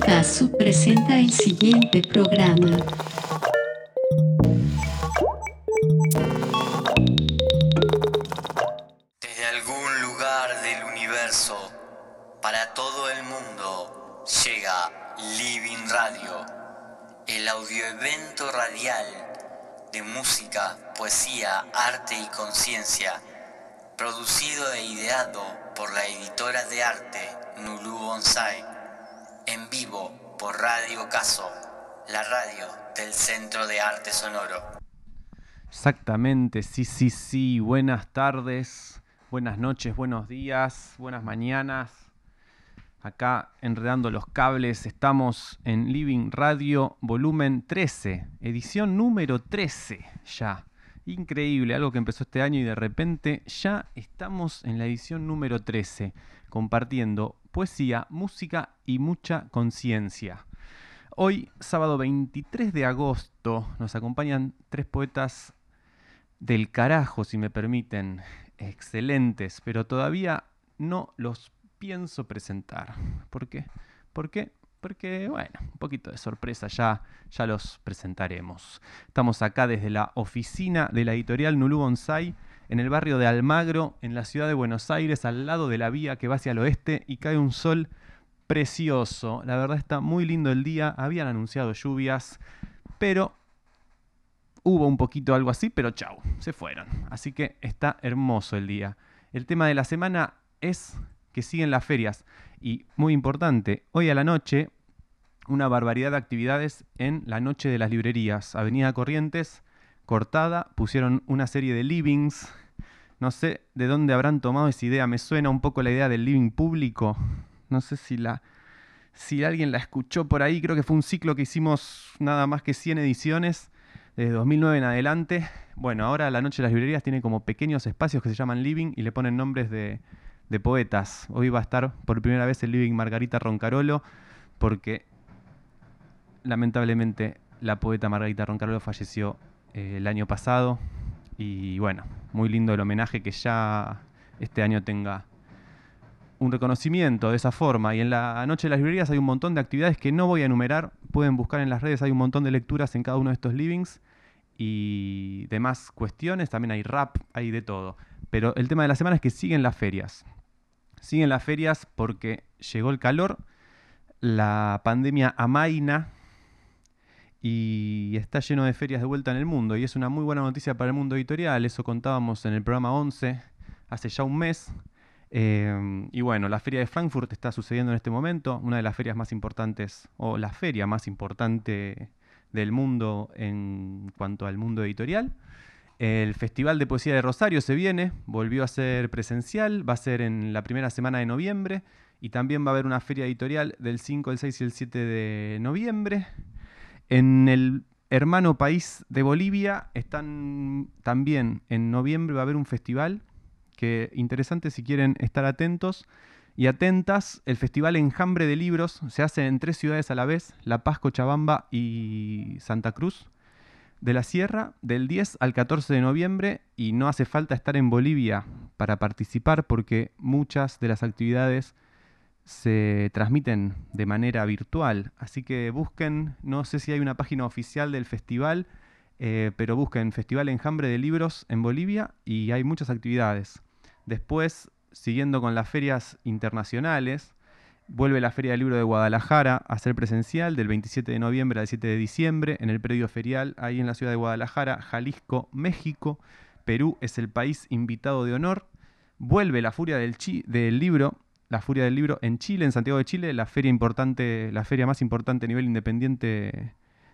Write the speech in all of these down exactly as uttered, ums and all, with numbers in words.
Casu presenta el siguiente programa. Desde algún lugar del universo, para todo el mundo, llega Living Radio, el audioevento radial de música, poesía, arte y conciencia, producido e ideado por la editora de arte Nulú Bonsai, en vivo por Radio Caso, la radio del Centro de Arte Sonoro. Exactamente, sí, sí, sí. Buenas tardes, buenas noches, buenos días, buenas mañanas. Acá enredando los cables, estamos en Living Radio volumen trece, edición número trece ya. Increíble, algo que empezó este año y de repente ya estamos en la edición número trece, compartiendo poesía, música y mucha conciencia. Hoy, sábado veintitrés de agosto, nos acompañan tres poetas del carajo, si me permiten, excelentes, pero todavía no los pienso presentar. ¿Por qué? ¿Por qué? Porque, bueno, un poquito de sorpresa, ya, ya los presentaremos. Estamos acá desde la oficina de la editorial Nulú Bonsai, en el barrio de Almagro, en la ciudad de Buenos Aires, al lado de la vía que va hacia el oeste, y cae un sol precioso. La verdad está muy lindo el día, habían anunciado lluvias, pero hubo un poquito algo así, pero chau, se fueron. Así que está hermoso el día. El tema de la semana es que siguen las ferias. Y muy importante, hoy a la noche, una barbaridad de actividades en la noche de las librerías. Avenida Corrientes, cortada, pusieron una serie de livings. No sé de dónde habrán tomado esa idea. Me suena un poco la idea del living público. No sé si la... Si alguien la escuchó por ahí, creo que fue un ciclo que hicimos nada más que cien ediciones. Desde dos mil nueve en adelante. Bueno, ahora la noche de las librerías tiene como pequeños espacios que se llaman living y le ponen nombres de, de poetas. Hoy va a estar por primera vez el living Margarita Roncarolo, porque lamentablemente la poeta Margarita Roncarolo falleció eh, el año pasado. Y bueno, muy lindo el homenaje, que ya este año tenga un reconocimiento de esa forma. Y en la noche de las librerías hay un montón de actividades que no voy a enumerar. Pueden buscar en las redes, hay un montón de lecturas en cada uno de estos livings y demás cuestiones. También hay rap, hay de todo. Pero el tema de la semana es que siguen las ferias. Siguen las ferias porque llegó el calor, la pandemia amaina y está lleno de ferias de vuelta en el mundo. Y es una muy buena noticia para el mundo editorial. Eso contábamos en el programa once hace ya un mes. Eh, y bueno, la feria de Frankfurt está sucediendo en este momento, una de las ferias más importantes, o la feria más importante del mundo en cuanto al mundo editorial. El Festival de Poesía de Rosario se viene, volvió a ser presencial, va a ser en la primera semana de noviembre, y también va a haber una feria editorial del cinco, el seis y el siete de noviembre. En el hermano país de Bolivia están también en noviembre, va a haber un festival que interesante si quieren estar atentos y atentas. El Festival Enjambre de Libros se hace en tres ciudades a la vez, La Paz, Cochabamba y Santa Cruz de la Sierra, del diez al catorce de noviembre, y no hace falta estar en Bolivia para participar porque muchas de las actividades se transmiten de manera virtual. Así que busquen, no sé si hay una página oficial del festival, eh, pero busquen Festival Enjambre de Libros en Bolivia y hay muchas actividades. Después, siguiendo con las ferias internacionales, vuelve la Feria del Libro de Guadalajara a ser presencial del veintisiete de noviembre al siete de diciembre en el predio ferial, ahí en la ciudad de Guadalajara, Jalisco, México. Perú es el país invitado de honor. Vuelve la Furia del, Chi- del Libro, la Furia del Libro en Chile, en Santiago de Chile, la feria importante, la feria más importante a nivel independiente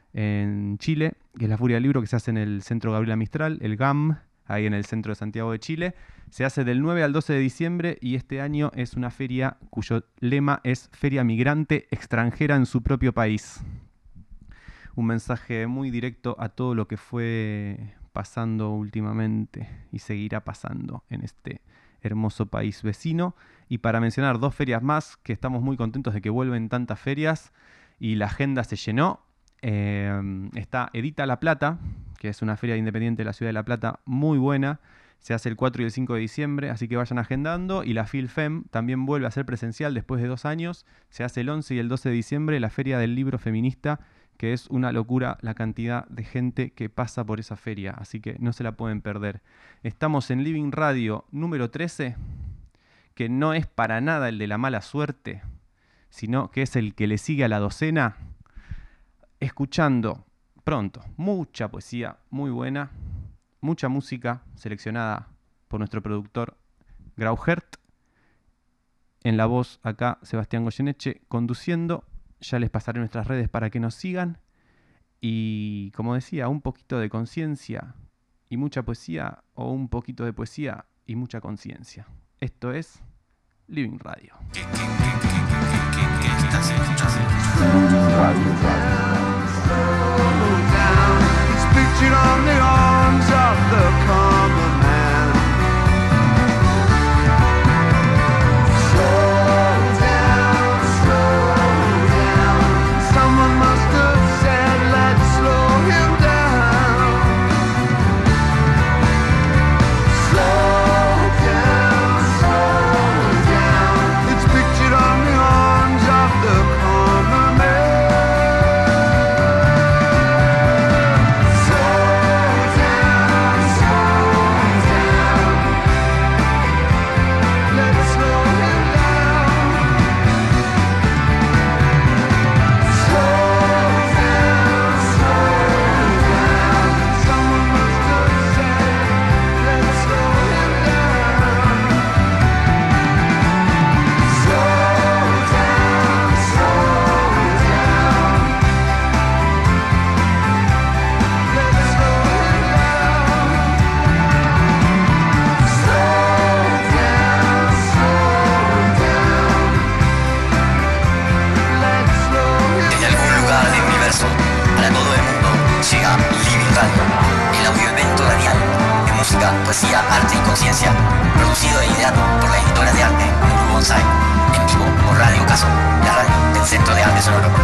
en Chile, que es la Furia del Libro, que se hace en el Centro Gabriela Mistral, el G A M, ahí en el centro de Santiago de Chile. Se hace del nueve al doce de diciembre y este año es una feria cuyo lema es Feria Migrante Extranjera en su propio país. Un mensaje muy directo a todo lo que fue pasando últimamente y seguirá pasando en este hermoso país vecino. Y para mencionar dos ferias más, que estamos muy contentos de que vuelven tantas ferias y la agenda se llenó. Eh, está Edita La Plata, que es una feria independiente de la ciudad de La Plata muy buena. Se hace el cuatro y el cinco de diciembre, así que vayan agendando. Y la FilFem también vuelve a ser presencial después de dos años. Se hace el once y el doce de diciembre, la Feria del Libro Feminista, que es una locura la cantidad de gente que pasa por esa feria, así que no se la pueden perder. Estamos en Living Radio número trece, que no es para nada el de la mala suerte, sino que es el que le sigue a la docena, escuchando pronto mucha poesía muy buena, mucha música seleccionada por nuestro productor Grauhert. En la voz acá Sebastián Goyeneche conduciendo. Ya les pasaré nuestras redes para que nos sigan. Y como decía, un poquito de conciencia y mucha poesía, o un poquito de poesía y mucha conciencia. Esto es Living Radio. ¿Qué, qué, qué, qué, qué, qué, qué estás escuchando? Living Radio, Poesía, arte y conciencia. Producido e ideado por la editora de arte Lulu Bonsai. En vivo por Radio Caso, la radio del Centro de Arte Sonoro.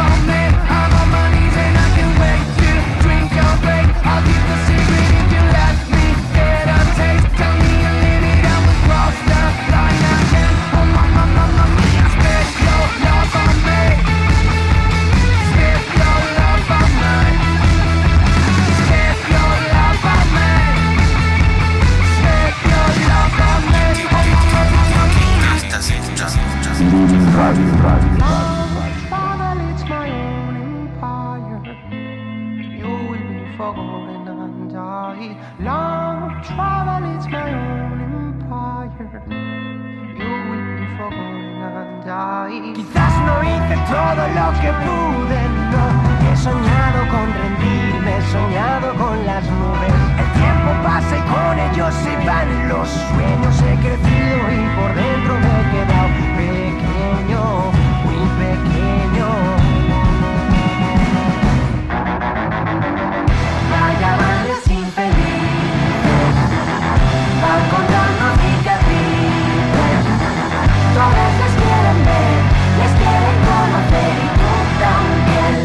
I'll keep the secret if you let forgotten and I long travel is my own empire. You will be forgotten and I. Quizás no hice todo lo que pude, no. He soñado con rendirme, he soñado con las nubes. El tiempo pasa y con ellos se van los sueños. He crecido y por dentro me he quedado pequeño, muy pequeño. Carnavales infelices van contando cicatrices. Todas les quieren ver, les quieren conocer y tú también.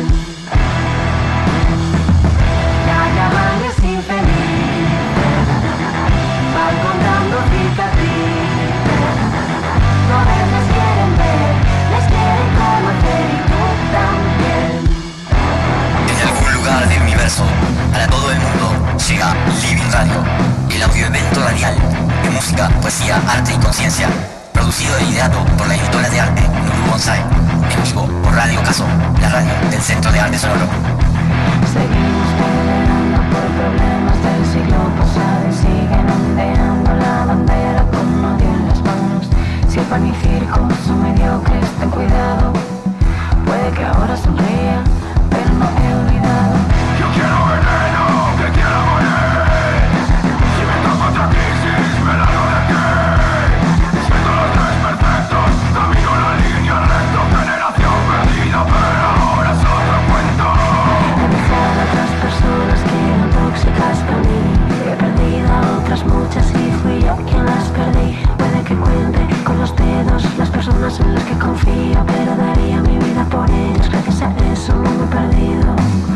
Carnavales infelices van contando cicatrices. Todas les quieren ver, les quieren conocer y tú también. Desde algún lugar del universo, para todo el mundo, llega Living Radio, el audioevento radial de música, poesía, arte y conciencia, producido e ideado por la editora de arte Nuru Bonsai, en vivo por Radio Caso, la radio del Centro de Arte Sonoro. Seguimos peleando por problemas del siglo pasado y siguen ondeando la bandera con odio en las manos. Si el pan y circo son mediocres, ten cuidado. Puede que ahora sonría, pero no he olvidado. Yo quiero veneno, que quiero morir. Si me toco otra crisis, me largo de aquí. Siento los desperfectos, camino la línea recta. Generación perdida, pero ahora es otro cuento. He dejado a otras personas que eran tóxicas para mí. He perdido a otras muchas y fui yo quien las perdí. Puede que cuente con los dedos las personas en las que confío, pero daría mi vida por ellos. Gracias a eso no me he perdido.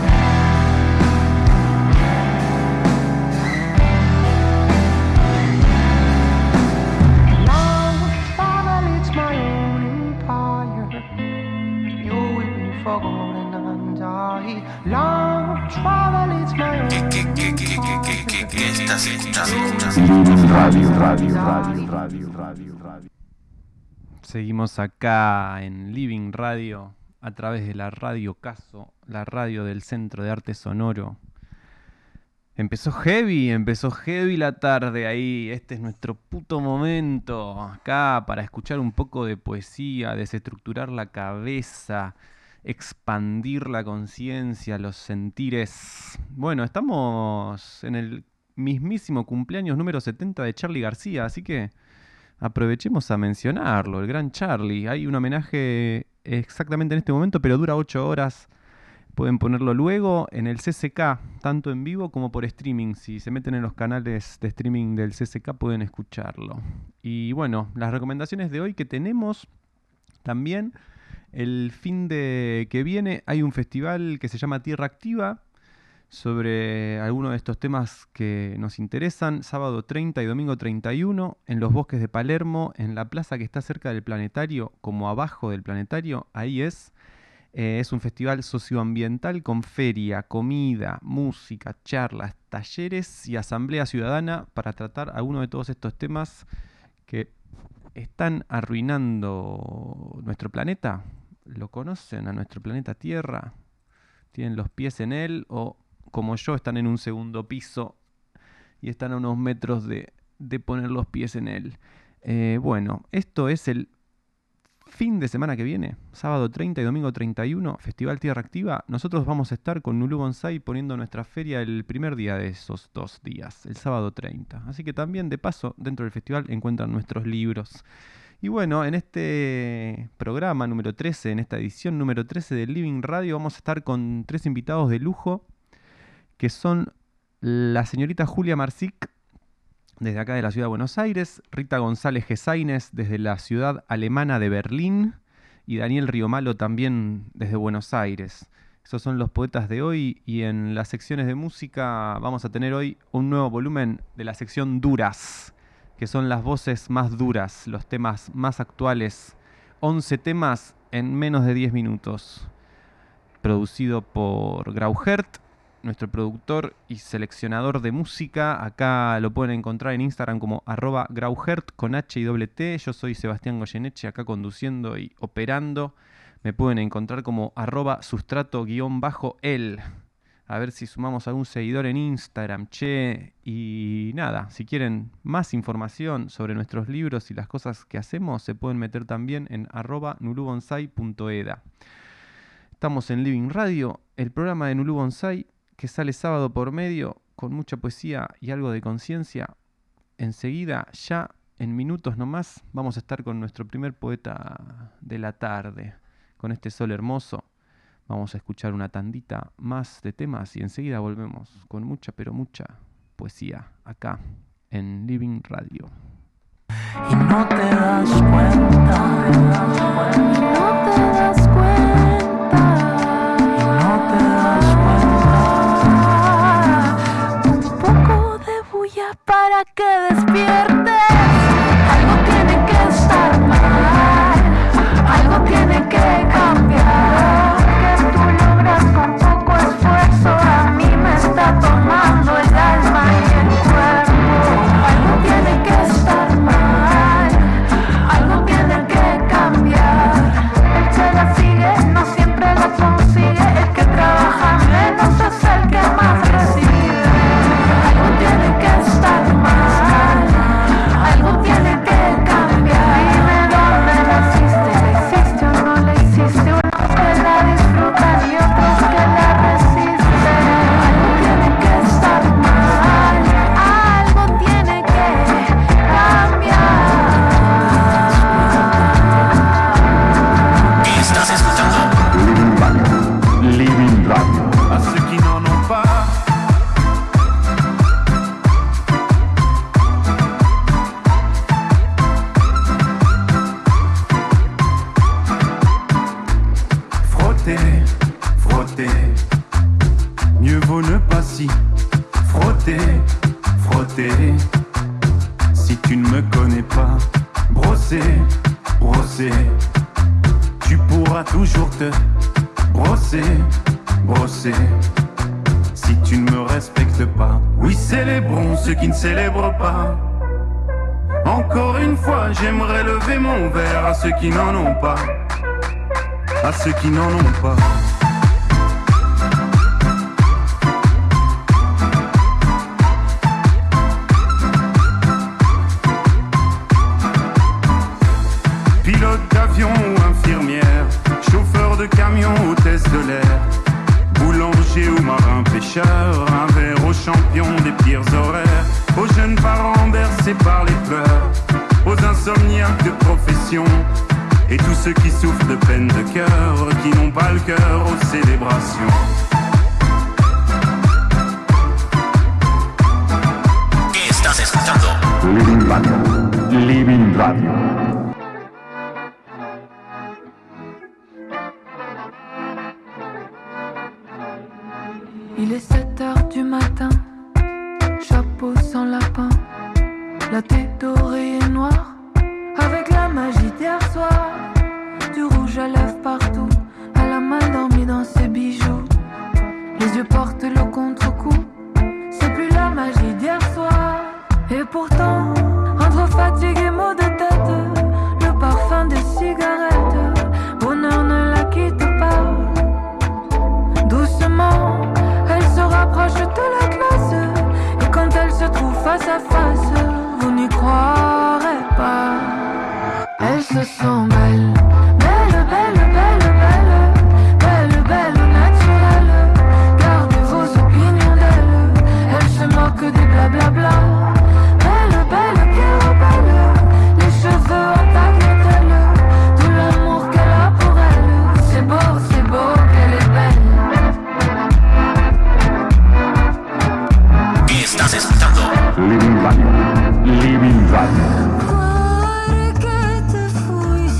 Long travel it's my own empire. You will be forgotten and I. Long travel it's my own ¿Qué, qué, qué, qué, qué, qué, qué, qué estás escuchando? Radio, radio, radio, radio, radio, radio. Seguimos acá en Living Radio a través de la Radio Caso, la radio del Centro de Arte Sonoro. Empezó heavy, empezó heavy la tarde ahí. Este es nuestro puto momento acá para escuchar un poco de poesía, desestructurar la cabeza, expandir la conciencia, los sentires. Bueno, estamos en el mismísimo cumpleaños número setenta de Charly García, así que aprovechemos a mencionarlo, el gran Charly. Hay un homenaje exactamente en este momento, pero dura ocho horas. Pueden ponerlo luego en el C C K, tanto en vivo como por streaming. Si se meten en los canales de streaming del C C K pueden escucharlo. Y bueno, las recomendaciones de hoy que tenemos también. El fin de que viene hay un festival que se llama Tierra Activa, sobre algunos de estos temas que nos interesan, sábado treinta y domingo treinta y uno, en los bosques de Palermo, en la plaza que está cerca del planetario, como abajo del planetario, ahí es. Eh, es un festival socioambiental con feria, comida, música, charlas, talleres y asamblea ciudadana para tratar algunos de todos estos temas que están arruinando nuestro planeta. ¿Lo conocen a nuestro planeta Tierra? ¿Tienen los pies en él o, como yo, están en un segundo piso y están a unos metros de, de poner los pies en él? Eh, bueno, esto es el fin de semana que viene, sábado treinta y domingo treinta y uno, Festival Tierra Activa. Nosotros vamos a estar con Nuru Bonsai poniendo nuestra feria el primer día de esos dos días, el sábado treinta. Así que también, de paso, dentro del festival encuentran nuestros libros. Y bueno, en este programa número trece, en esta edición número trece de Living Radio, vamos a estar con tres invitados de lujo, que son la señorita Julia Marsic, desde acá de la ciudad de Buenos Aires, Rita González Gesaines, desde la ciudad alemana de Berlín, y Daniel Riomalo también desde Buenos Aires. Esos son los poetas de hoy, y en las secciones de música vamos a tener hoy un nuevo volumen de la sección Duras, que son las voces más duras, los temas más actuales. once temas en menos de diez minutos. Producido por Grauhert, nuestro productor y seleccionador de música. Acá lo pueden encontrar en Instagram como arroba Grauhert con H y doble T. Yo soy Sebastián Goyeneche, acá conduciendo y operando. Me pueden encontrar como arroba sustrato guión bajo el. A ver si sumamos algún seguidor en Instagram, che. Y nada, si quieren más información sobre nuestros libros y las cosas que hacemos, se pueden meter también en arroba nulubonsai punto eda. Estamos en Living Radio, el programa de Nulú Bonsai, que sale sábado por medio, con mucha poesía y algo de conciencia. Enseguida, ya en minutos nomás, vamos a estar con nuestro primer poeta de la tarde. Con este sol hermoso, vamos a escuchar una tandita más de temas y enseguida volvemos con mucha, pero mucha poesía acá en Living Radio. Y no te das cuenta, te das cuenta, no te das cuenta, y no te das cuenta. Un poco de bulla para que despiertes. Algo tiene que estar mal, algo tiene que cambiar. Que tú logras con poco esfuerzo, a mí me está tomando el alma y el cuerpo. Algo tiene que estar mal, algo tiene que cambiar. El que la sigue no siempre la consigue, el que trabaja menos es el que más recibe. Algo tiene que estar mal, algo tiene que cambiar. Dime dónde naciste, le hiciste o no le hiciste. Unos que la disfrutan y otros que la resisten. Algo tiene que estar mal, algo tiene que cambiar. Estás escuchando Living Radio. à ceux qui n'en ont pas. Frotter, frotter, mieux vaut ne pas s'y frotter, frotter. Si tu ne me connais pas, brosser, brosser, tu pourras toujours te brosser, brosser. Si tu ne me respectes pas, oui, célébrons ceux qui ne célèbrent pas. Encore une fois, j'aimerais lever mon verre à ceux qui n'en ont pas, à ceux qui n'en ont pas. Pilote d'avion ou infirmière, chauffeur de camion, hôtesse de l'air, boulanger ou marin pêcheur, un verre aux champions des pires horaires, aux jeunes parents bercés par les pleurs, aux insomniaques de profession, et tous ceux qui souffrent de peine de cœur, qui n'ont pas le cœur aux célébrations. Estás escuchando Living Radio. Living Radio. Il est sept heures du matin, chapeau sans lapin, la tête dorée et noire, avec la magie d'hier soir, du rouge à lèvres partout, elle a mal dormi dans ses bijoux, les yeux portent le contre-coup, c'est plus la magie d'hier soir, et pourtant, entre fatigue et maux de tête, le parfum des cigarettes, bonheur ne la quitte pas, doucement, elle se rapproche de la classe, et quand elle se trouve face à face, vous n'y croirez pas. Elle se sent belle, belle, belle, belle, belle, belle, belle, naturelle. Gardez vos opinions d'elle, elle se moque des blablabla. Belle, belle, qui rebelle, les cheveux en tagliatelle, tout l'amour qu'elle a pour elle, c'est beau, c'est beau qu'elle est belle. Estás escuchando Living Radio. Living Radio. ¿Por qué te fuiste?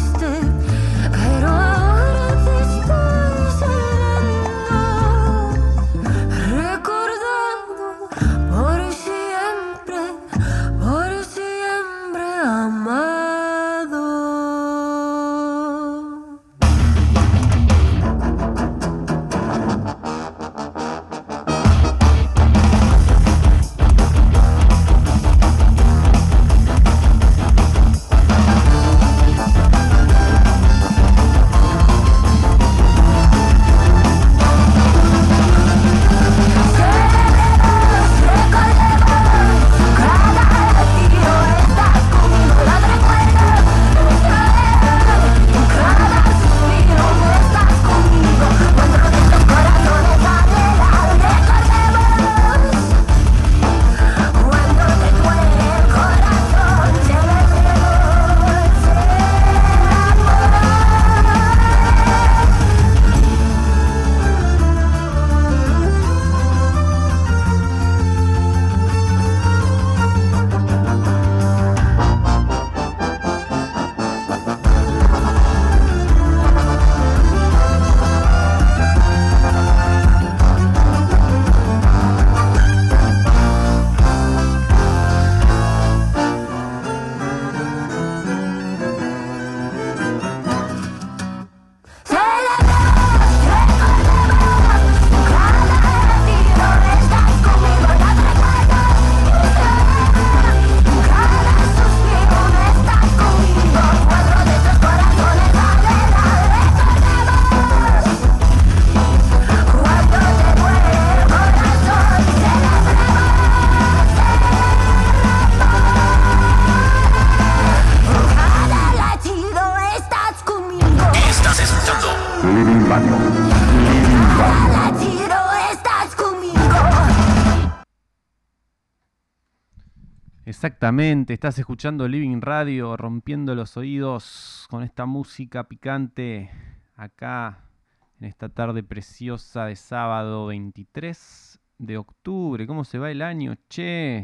Exactamente, estás escuchando Living Radio, rompiendo los oídos con esta música picante acá en esta tarde preciosa de sábado veintitrés de octubre. ¿Cómo se va el año? Che,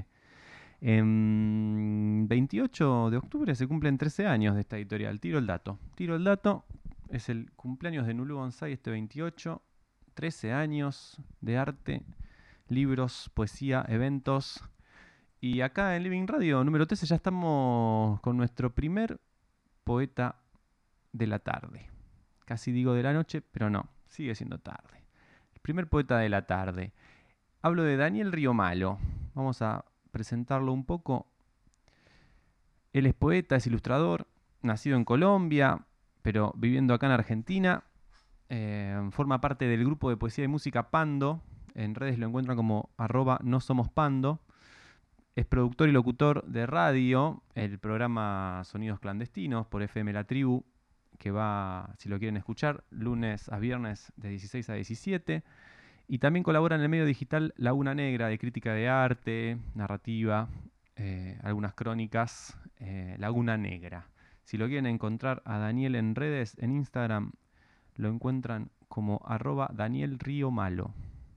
en veintiocho de octubre se cumplen trece años de esta editorial. Tiro el dato. Tiro el dato. Es el cumpleaños de Nulu Bonsai este veintiocho. trece años de arte, libros, poesía, eventos. Y acá en Living Radio número trece ya estamos con nuestro primer poeta de la tarde. Casi digo de la noche, pero no, sigue siendo tarde. El primer poeta de la tarde. Hablo de Daniel Riomalo. Vamos a presentarlo un poco. Él es poeta, es ilustrador, nacido en Colombia, pero viviendo acá en Argentina. Eh, forma parte del grupo de poesía y música Pando. En redes lo encuentran como arroba no somos Pando. Es productor y locutor de radio, el programa Sonidos Clandestinos por F M La Tribu, que va, si lo quieren escuchar, lunes a viernes de dieciséis a diecisiete. Y también colabora en el medio digital Laguna Negra, de crítica de arte, narrativa, eh, algunas crónicas, eh, Laguna Negra. Si lo quieren encontrar a Daniel en redes, en Instagram, lo encuentran como arroba Daniel Riomalo.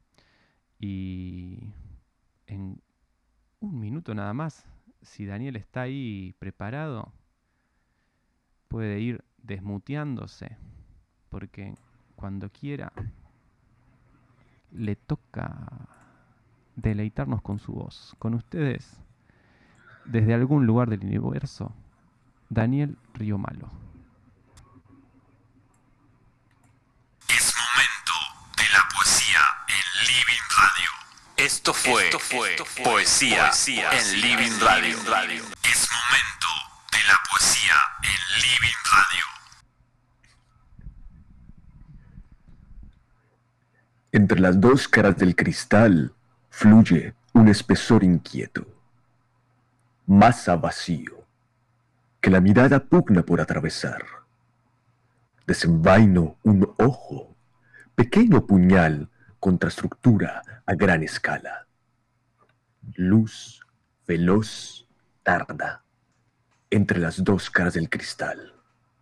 Y en un minuto nada más, si Daniel está ahí preparado, puede ir desmuteándose, porque cuando quiera le toca deleitarnos con su voz. Con ustedes, desde algún lugar del universo, Daniel Riomalo. Es momento de la poesía en Living Radio. Esto fue, Esto fue, Esto fue poesía, poesía en Living Radio. Radio. Es momento de la poesía en Living Radio. Entre las dos caras del cristal fluye un espesor inquieto, masa vacío, que la mirada pugna por atravesar. Desenvaino un ojo, pequeño puñal contra estructura a gran escala. Luz, veloz, tarda, entre las dos caras del cristal.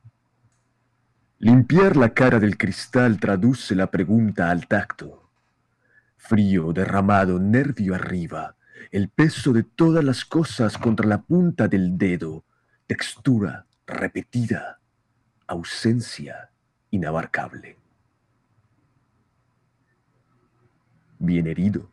Limpiar la cara del cristal traduce la pregunta al tacto. Frío, derramado, nervio arriba, el peso de todas las cosas contra la punta del dedo, textura repetida, ausencia inabarcable. Bien herido.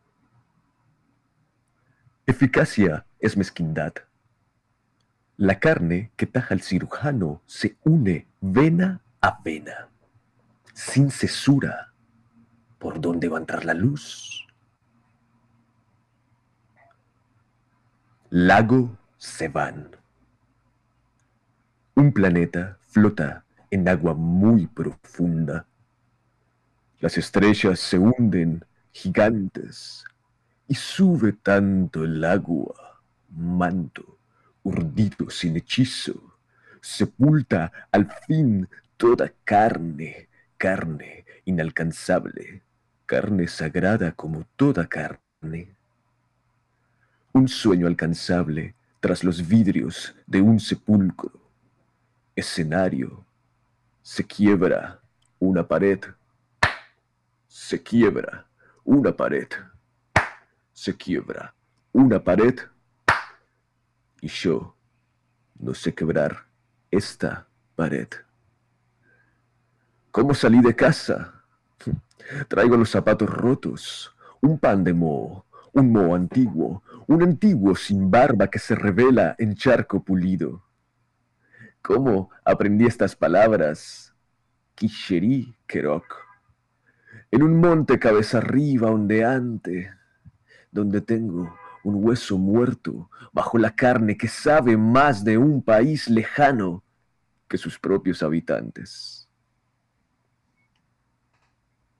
Eficacia es mezquindad. La carne que taja el cirujano se une vena a vena, sin cesura. ¿Por dónde va a entrar la luz? Lago Seván. Un planeta flota en agua muy profunda. Las estrellas se hunden gigantes, y sube tanto el agua, manto, urdido sin hechizo, sepulta al fin toda carne, carne inalcanzable, carne sagrada como toda carne. Un sueño alcanzable tras los vidrios de un sepulcro, escenario, se quiebra una pared, se quiebra una pared, se quiebra una pared, y yo no sé quebrar esta pared. ¿Cómo salí de casa? Traigo los zapatos rotos, un pan de moho, un moho antiguo, un antiguo sin barba que se revela en charco pulido. ¿Cómo aprendí estas palabras? Kisheri Kerok. En un monte cabeza arriba ondeante, donde tengo un hueso muerto bajo la carne que sabe más de un país lejano que sus propios habitantes.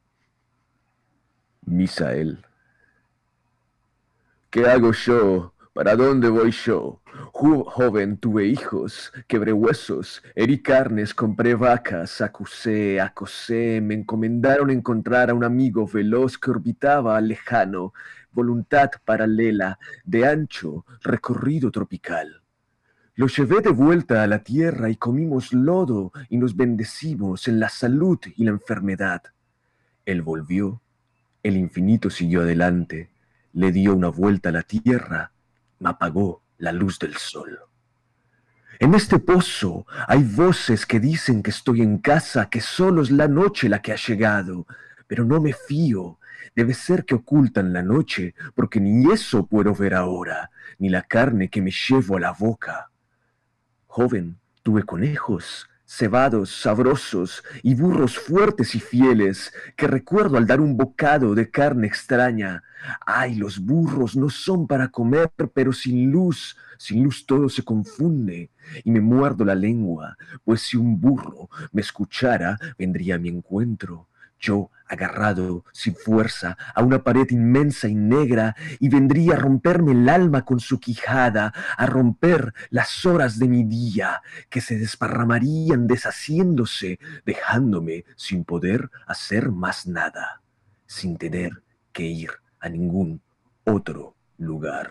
Misael. ¿Qué hago yo ¿Para dónde voy yo? Ju- joven tuve hijos, quebré huesos, herí carnes, compré vacas, acusé, acosé, me encomendaron encontrar a un amigo veloz que orbitaba al lejano, voluntad paralela, de ancho recorrido tropical. Lo llevé de vuelta a la tierra y comimos lodo y nos bendecimos en la salud y la enfermedad. Él volvió, el infinito siguió adelante, le dio una vuelta a la tierra, me apagó la luz del sol. En este pozo hay voces que dicen que estoy en casa, que solo es la noche la que ha llegado, pero no me fío. Debe ser que ocultan la noche, porque ni eso puedo ver ahora, ni la carne que me llevo a la boca. Joven, tuve conejos, cebados, sabrosos, y burros fuertes y fieles, que recuerdo al dar un bocado de carne extraña. Ay, los burros no son para comer, pero sin luz, sin luz todo se confunde, y me muerdo la lengua, pues si un burro me escuchara, vendría a mi encuentro. Yo, agarrado, sin fuerza, a una pared inmensa y negra, y vendría a romperme el alma con su quijada, a romper las horas de mi día, que se desparramarían deshaciéndose, dejándome sin poder hacer más nada, sin tener que ir a ningún otro lugar.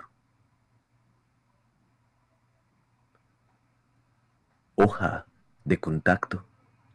Hoja de contacto.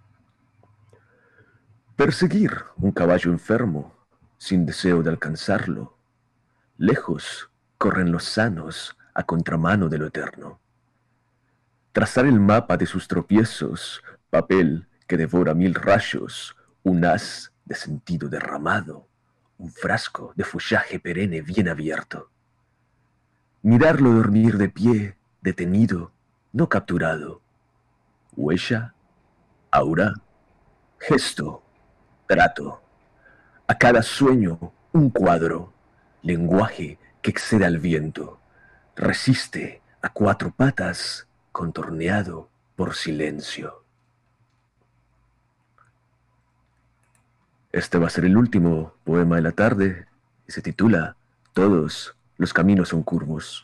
Perseguir un caballo enfermo, sin deseo de alcanzarlo. Lejos corren los sanos a contramano de lo eterno. Trazar el mapa de sus tropiezos, papel que devora mil rayos, un haz de sentido derramado, un frasco de follaje perenne bien abierto. Mirarlo dormir de pie, detenido, no capturado. Huella, aura, gesto, trato. A cada sueño un cuadro, lenguaje que excede al viento, resiste a cuatro patas, contorneado por silencio. Este va a ser el último poema de la tarde y se titula Todos los caminos son curvos.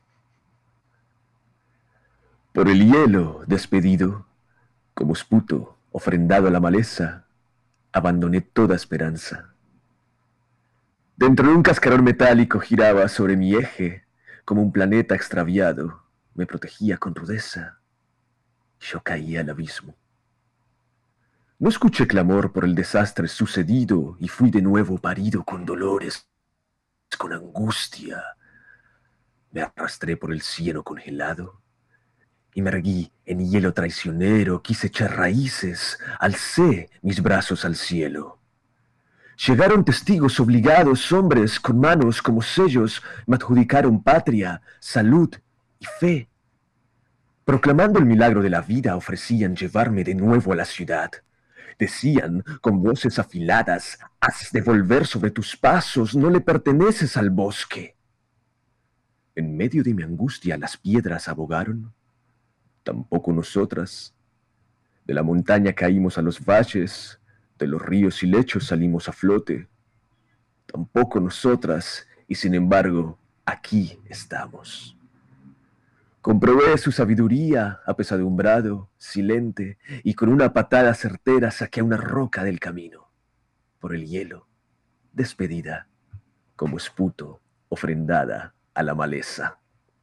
Por el hielo despedido, como esputo ofrendado a la maleza, abandoné toda esperanza. Dentro de un cascarón metálico giraba sobre mi eje, como un planeta extraviado, me protegía con rudeza. Yo caía al abismo. No escuché clamor por el desastre sucedido y fui de nuevo parido con dolores, con angustia. Me arrastré por el cielo congelado y me erguí en hielo traicionero, quise echar raíces, alcé mis brazos al cielo. Llegaron testigos obligados, hombres con manos como sellos, me adjudicaron patria, salud y fe. Proclamando el milagro de la vida, ofrecían llevarme de nuevo a la ciudad. Decían con voces afiladas, has de volver sobre tus pasos, no le perteneces al bosque. En medio de mi angustia las piedras abogaron, tampoco nosotras. De la montaña caímos a los valles, de los ríos y lechos salimos a flote. Tampoco nosotras, y sin embargo, aquí estamos. Comprobé su sabiduría, apesadumbrado, silente, y con una patada certera saqué a una roca del camino. Por el hielo, despedida, como esputo, ofrendada a la maleza.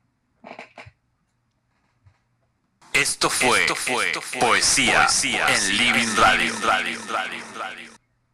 Esto fue, Esto fue, Esto fue poesía, poesía en Living Radio. Radio, Radio, Radio.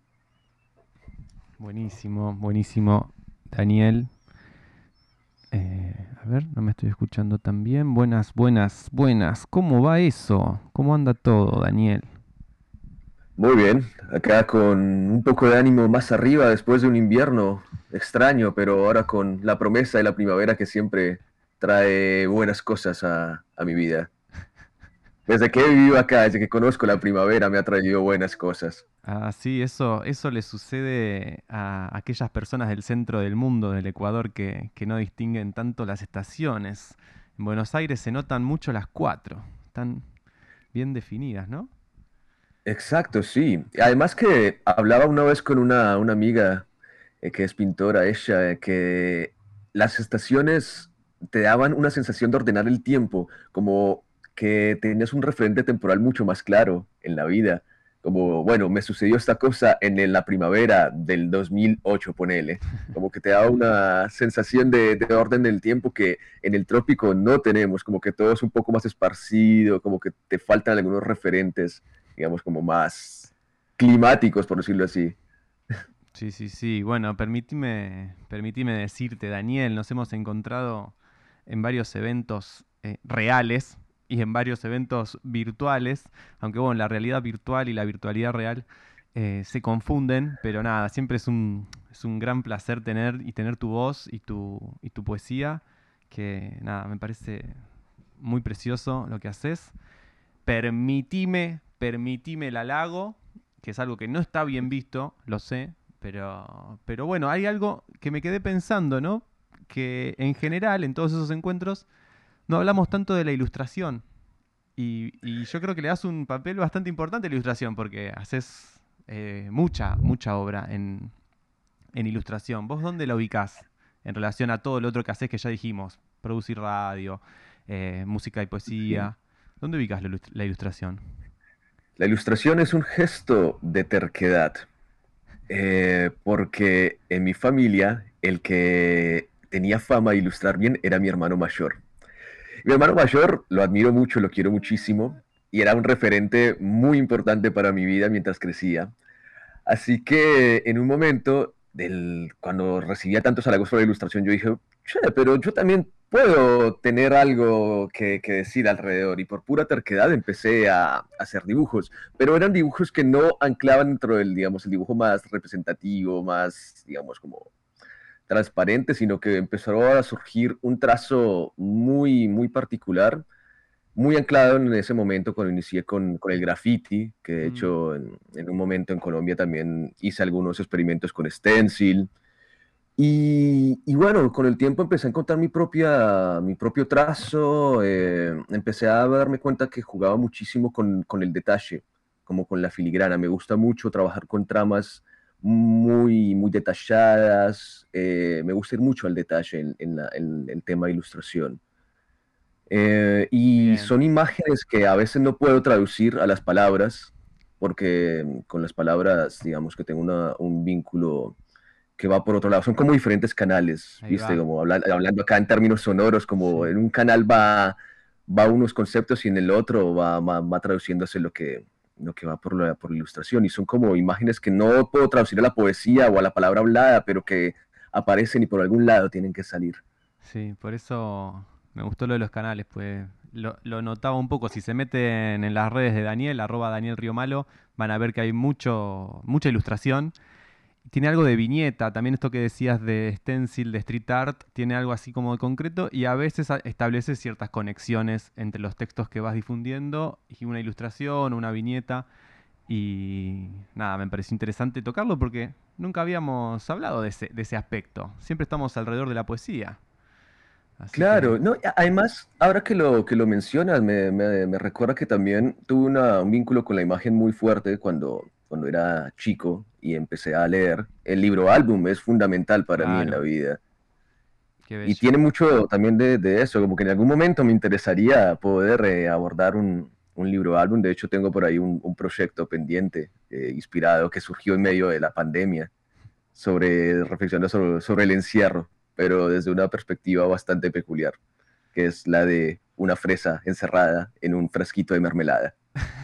Buenísimo, buenísimo, Daniel. Eh, a ver, no me estoy escuchando tan bien. Buenas, buenas, buenas. ¿Cómo va eso? ¿Cómo anda todo, Daniel? Muy bien, acá con un poco de ánimo más arriba después de un invierno extraño, pero ahora con la promesa de la primavera que siempre trae buenas cosas a, a mi vida. Desde que he vivido acá, desde que conozco la primavera, me ha traído buenas cosas. Ah, sí, eso, eso le sucede a aquellas personas del centro del mundo, del Ecuador, que, que no distinguen tanto las estaciones. En Buenos Aires se notan mucho las cuatro, están bien definidas, ¿no? Exacto, sí. Además que hablaba una vez con una, una amiga eh, que es pintora, ella, eh, que las estaciones te daban una sensación de ordenar el tiempo, como que tenías un referente temporal mucho más claro en la vida. Como, bueno, me sucedió esta cosa en el- la primavera del dos mil ocho, ponele. Como que te da una sensación de, de orden del tiempo que en el trópico no tenemos, como que todo es un poco más esparcido, como que te faltan algunos referentes, digamos, como más climáticos, por decirlo así. Sí, sí, sí. Bueno, permíteme, permíteme decirte, Daniel, nos hemos encontrado en varios eventos eh, reales y en varios eventos virtuales, aunque bueno, la realidad virtual y la virtualidad real eh, se confunden, pero nada, siempre es un, es un gran placer tener y tener tu voz y tu, y tu poesía, que nada, me parece muy precioso lo que haces. Permitime, permitime el halago, que es algo que no está bien visto, lo sé, pero, pero bueno, hay algo que me quedé pensando, ¿no? Que en general, en todos esos encuentros, no hablamos tanto de la ilustración. Y, y yo creo que le das un papel bastante importante a la ilustración, porque haces eh, mucha, mucha obra en, en ilustración. ¿Vos dónde la ubicás en relación a todo lo otro que haces que ya dijimos? Producir radio, eh, música y Sí. poesía. ¿Dónde ubicás la, ilust- la ilustración? La ilustración es un gesto de terquedad, eh, porque en mi familia el que tenía fama de ilustrar bien era mi hermano mayor. Mi hermano mayor lo admiro mucho, lo quiero muchísimo y era un referente muy importante para mi vida mientras crecía. Así que en un momento, del, cuando recibía tantos halagos por la ilustración, yo dije, che, pero yo también puedo tener algo que, que decir alrededor. Y por pura terquedad empecé a, a hacer dibujos, pero eran dibujos que no anclaban dentro del, digamos, el dibujo más representativo, más, digamos, como transparente, sino que empezó a surgir un trazo muy, muy particular, muy anclado en ese momento cuando inicié con, con el graffiti, que de Mm, hecho en, en un momento en Colombia también hice algunos experimentos con stencil. Y, y bueno, con el tiempo empecé a encontrar mi, propia, mi propio trazo, eh, empecé a darme cuenta que jugaba muchísimo con, con el detalle, como con la filigrana. Me gusta mucho trabajar con tramas muy, muy detalladas, eh, me gusta ir mucho al detalle en, en la- en el tema de ilustración. Eh, y bien, son imágenes que a veces no puedo traducir a las palabras, porque mm, con las palabras, digamos que tengo una- un vínculo que va por otro lado. Son como diferentes canales, ahí ¿viste? va. Como habla- hablando acá en términos sonoros, como Sí. en un canal va, va unos conceptos y en el otro va, va, va traduciéndose lo que, lo que va por la, por la ilustración. Y son como imágenes que no puedo traducir a la poesía o a la palabra hablada, pero que aparecen y por algún lado tienen que salir. Sí, por eso me gustó lo de los canales, pues lo, lo notaba un poco. Si se meten en las redes de Daniel, arroba Daniel Río Malo, van a ver que hay mucho, mucha ilustración. Tiene algo de viñeta, también esto que decías de stencil, de street art, tiene algo así como de concreto y a veces a- establece ciertas conexiones entre los textos que vas difundiendo y una ilustración, una viñeta. Y nada, me pareció interesante tocarlo porque nunca habíamos hablado de ese, de ese aspecto. Siempre estamos alrededor de la poesía. Así que, Claro, no, y a- además, ahora que lo, que lo mencionas, me, me- me recuerda que también tuve una- un vínculo con la imagen muy fuerte cuando, cuando era chico y empecé a leer. El libro álbum es fundamental para mí en la claro, vida. qué Y bello. tiene mucho también de, de eso, como que en algún momento me interesaría poder eh, abordar un, un libro álbum. De hecho, tengo por ahí un, un proyecto pendiente, eh, inspirado, que surgió en medio de la pandemia, sobre reflexionar sobre, sobre el encierro, pero desde una perspectiva bastante peculiar, que es la de una fresa encerrada en un frasquito de mermelada.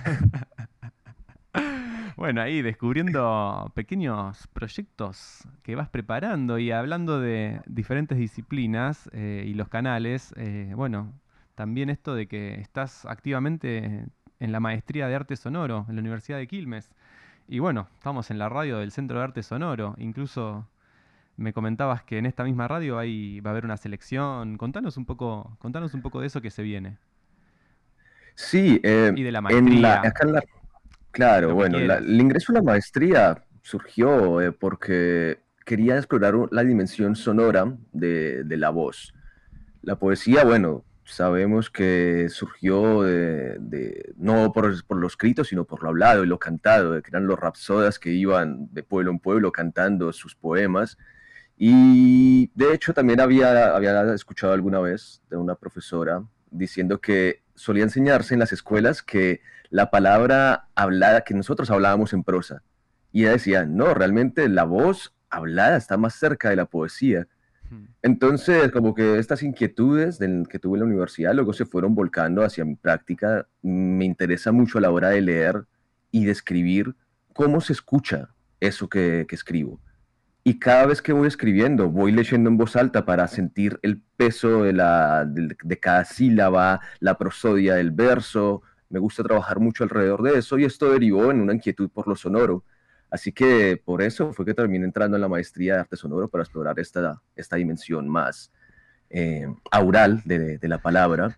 Bueno, ahí descubriendo pequeños proyectos que vas preparando y hablando de diferentes disciplinas eh, y los canales, eh, bueno, también esto de que estás activamente en la maestría de arte sonoro en la Universidad de Quilmes. Y bueno, estamos en la radio del Centro de Arte Sonoro. Incluso me comentabas que en esta misma radio hay, va a haber una selección. Contanos un poco, contanos un poco de eso que se viene. Sí, eh, Y de la en la, maestría, acá en la, claro, lo que bueno, la- quieras. el ingreso a la maestría surgió eh, porque quería explorar un- la dimensión sonora de, de la voz. La poesía, bueno, sabemos que surgió de, de- no por, por lo escrito, sino por lo hablado y lo cantado, que eran los rapsodas que iban de pueblo en pueblo cantando sus poemas. Y de hecho también había, había escuchado alguna vez de una profesora diciendo que solía enseñarse en las escuelas que la palabra hablada, que nosotros hablábamos en prosa. Y ella decía, no, realmente la voz hablada está más cerca de la poesía. Entonces, como que estas inquietudes del, que tuve en la universidad luego se fueron volcando hacia mi práctica. Me interesa mucho a la hora de leer y de escribir cómo se escucha eso que, que escribo. Y cada vez que voy escribiendo, voy leyendo en voz alta para sentir el peso de, la, de, de cada sílaba, la prosodia del verso. Me gusta trabajar mucho alrededor de eso y esto derivó en una inquietud por lo sonoro. Así que por eso fue que terminé entrando en la maestría de arte sonoro para explorar esta, esta dimensión más eh, aural de, de la palabra.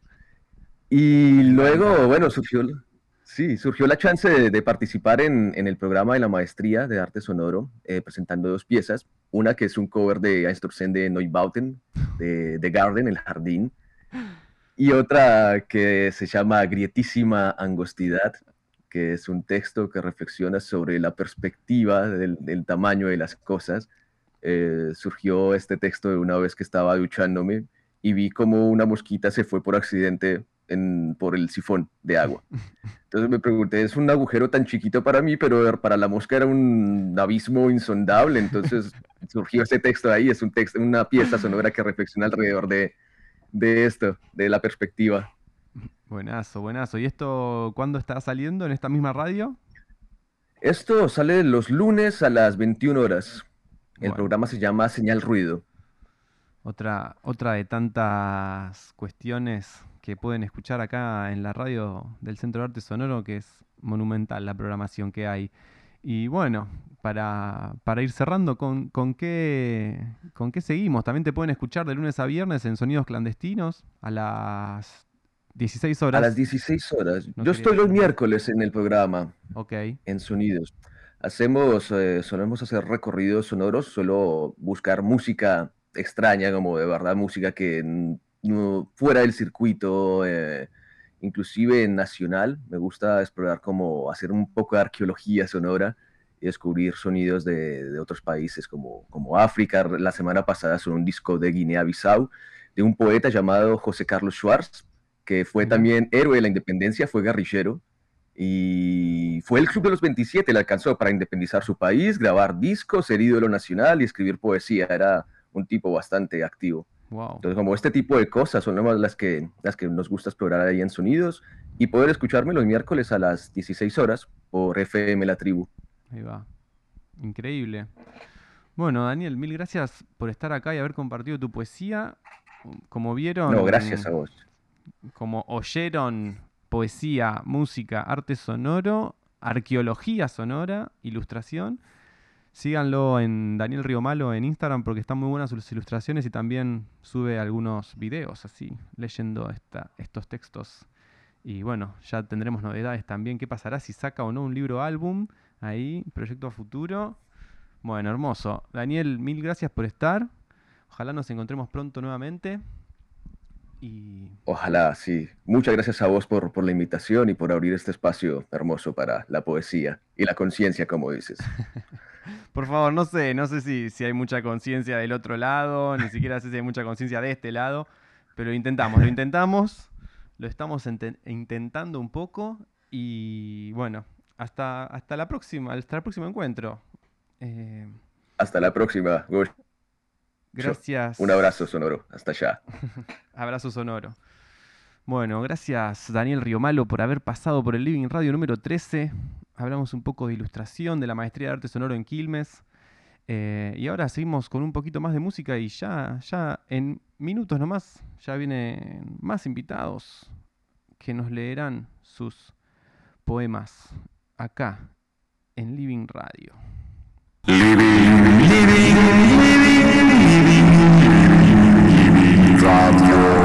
Y luego, bueno, surgió, sí, surgió la chance de, de participar en, en el programa de la maestría de arte sonoro, eh, presentando dos piezas. Una que es un cover de Einstürzen de Neubauten, de The Garden, El Jardín. Y otra que se llama Grietísima Angostidad, que es un texto que reflexiona sobre la perspectiva del, del tamaño de las cosas. Eh, surgió este texto de una vez que estaba duchándome y vi como una mosquita se fue por accidente en, por el sifón de agua. Entonces me pregunté, es un agujero tan chiquito para mí, pero para la mosca era un abismo insondable. Entonces surgió ese texto ahí, es un texto, una pieza sonora que reflexiona alrededor de, de esto, de la perspectiva. Buenazo, buenazo. ¿Y esto cuándo está saliendo en esta misma radio? Esto sale los lunes a las veintiuna horas. El Bueno. programa se llama Señal Ruido. Otra, otra de tantas cuestiones que pueden escuchar acá en la radio del Centro de Arte Sonoro, que es monumental la programación que hay. Y bueno, para, para ir cerrando, ¿con, con, qué, ¿con qué seguimos? También te pueden escuchar de lunes a viernes en Sonidos Clandestinos a las dieciséis horas. A las dieciséis horas. No Yo quería estoy los decir. miércoles en el programa, Ok, en Sonidos. Hacemos, eh, solemos hacer recorridos sonoros, suelo buscar música extraña, como de verdad música que mm, no, fuera del circuito, eh, inclusive nacional. Me gusta explorar como hacer un poco de arqueología sonora y descubrir sonidos de, de otros países como, como África. La semana pasada sonó un disco de Guinea-Bissau de un poeta llamado José Carlos Schwartz, que fue Mira. también héroe de la independencia, fue guerrillero, y fue el Club de los veintisiete, le alcanzó para independizar su país, grabar discos, ser ídolo nacional y escribir poesía. Era un tipo bastante activo. wow. Entonces, como este tipo de cosas son las que, las que nos gusta explorar ahí en Sonidos, y poder escucharme los miércoles a las dieciséis horas por F M La Tribu. Ahí va. Increíble. Bueno, Daniel, mil gracias por estar acá y haber compartido tu poesía. Como vieron, No, gracias a vos. como oyeron, poesía, música, arte sonoro, arqueología sonora, ilustración. Síganlo en Daniel Riomalo en Instagram porque están muy buenas sus ilustraciones y también sube algunos videos así, leyendo esta, estos textos. Y bueno, ya tendremos novedades también. ¿Qué pasará si saca o no un libro álbum? Ahí, proyecto a futuro. Bueno, hermoso. Daniel, mil gracias por estar. Ojalá nos encontremos pronto nuevamente. Y Ojalá, sí. Muchas gracias a vos por, por la invitación y por abrir este espacio hermoso para la poesía y la conciencia, como dices. por favor, no sé, no sé si, si hay mucha conciencia del otro lado, ni siquiera sé si hay mucha conciencia de este lado, pero lo intentamos, lo intentamos, lo estamos ente- intentando un poco y bueno, hasta, hasta la próxima, hasta el próximo encuentro. Eh, Hasta la próxima, Goyo. gracias. Un abrazo sonoro. Hasta allá. Abrazo sonoro. Bueno, gracias Daniel Riomalo por haber pasado por el Living Radio número trece. Hablamos un poco de ilustración, de la maestría de arte sonoro en Quilmes. Eh, y ahora seguimos con un poquito más de música y ya, ya en minutos nomás ya vienen más invitados que nos leerán sus poemas acá en Living Radio. Living, living, living, living, living radio.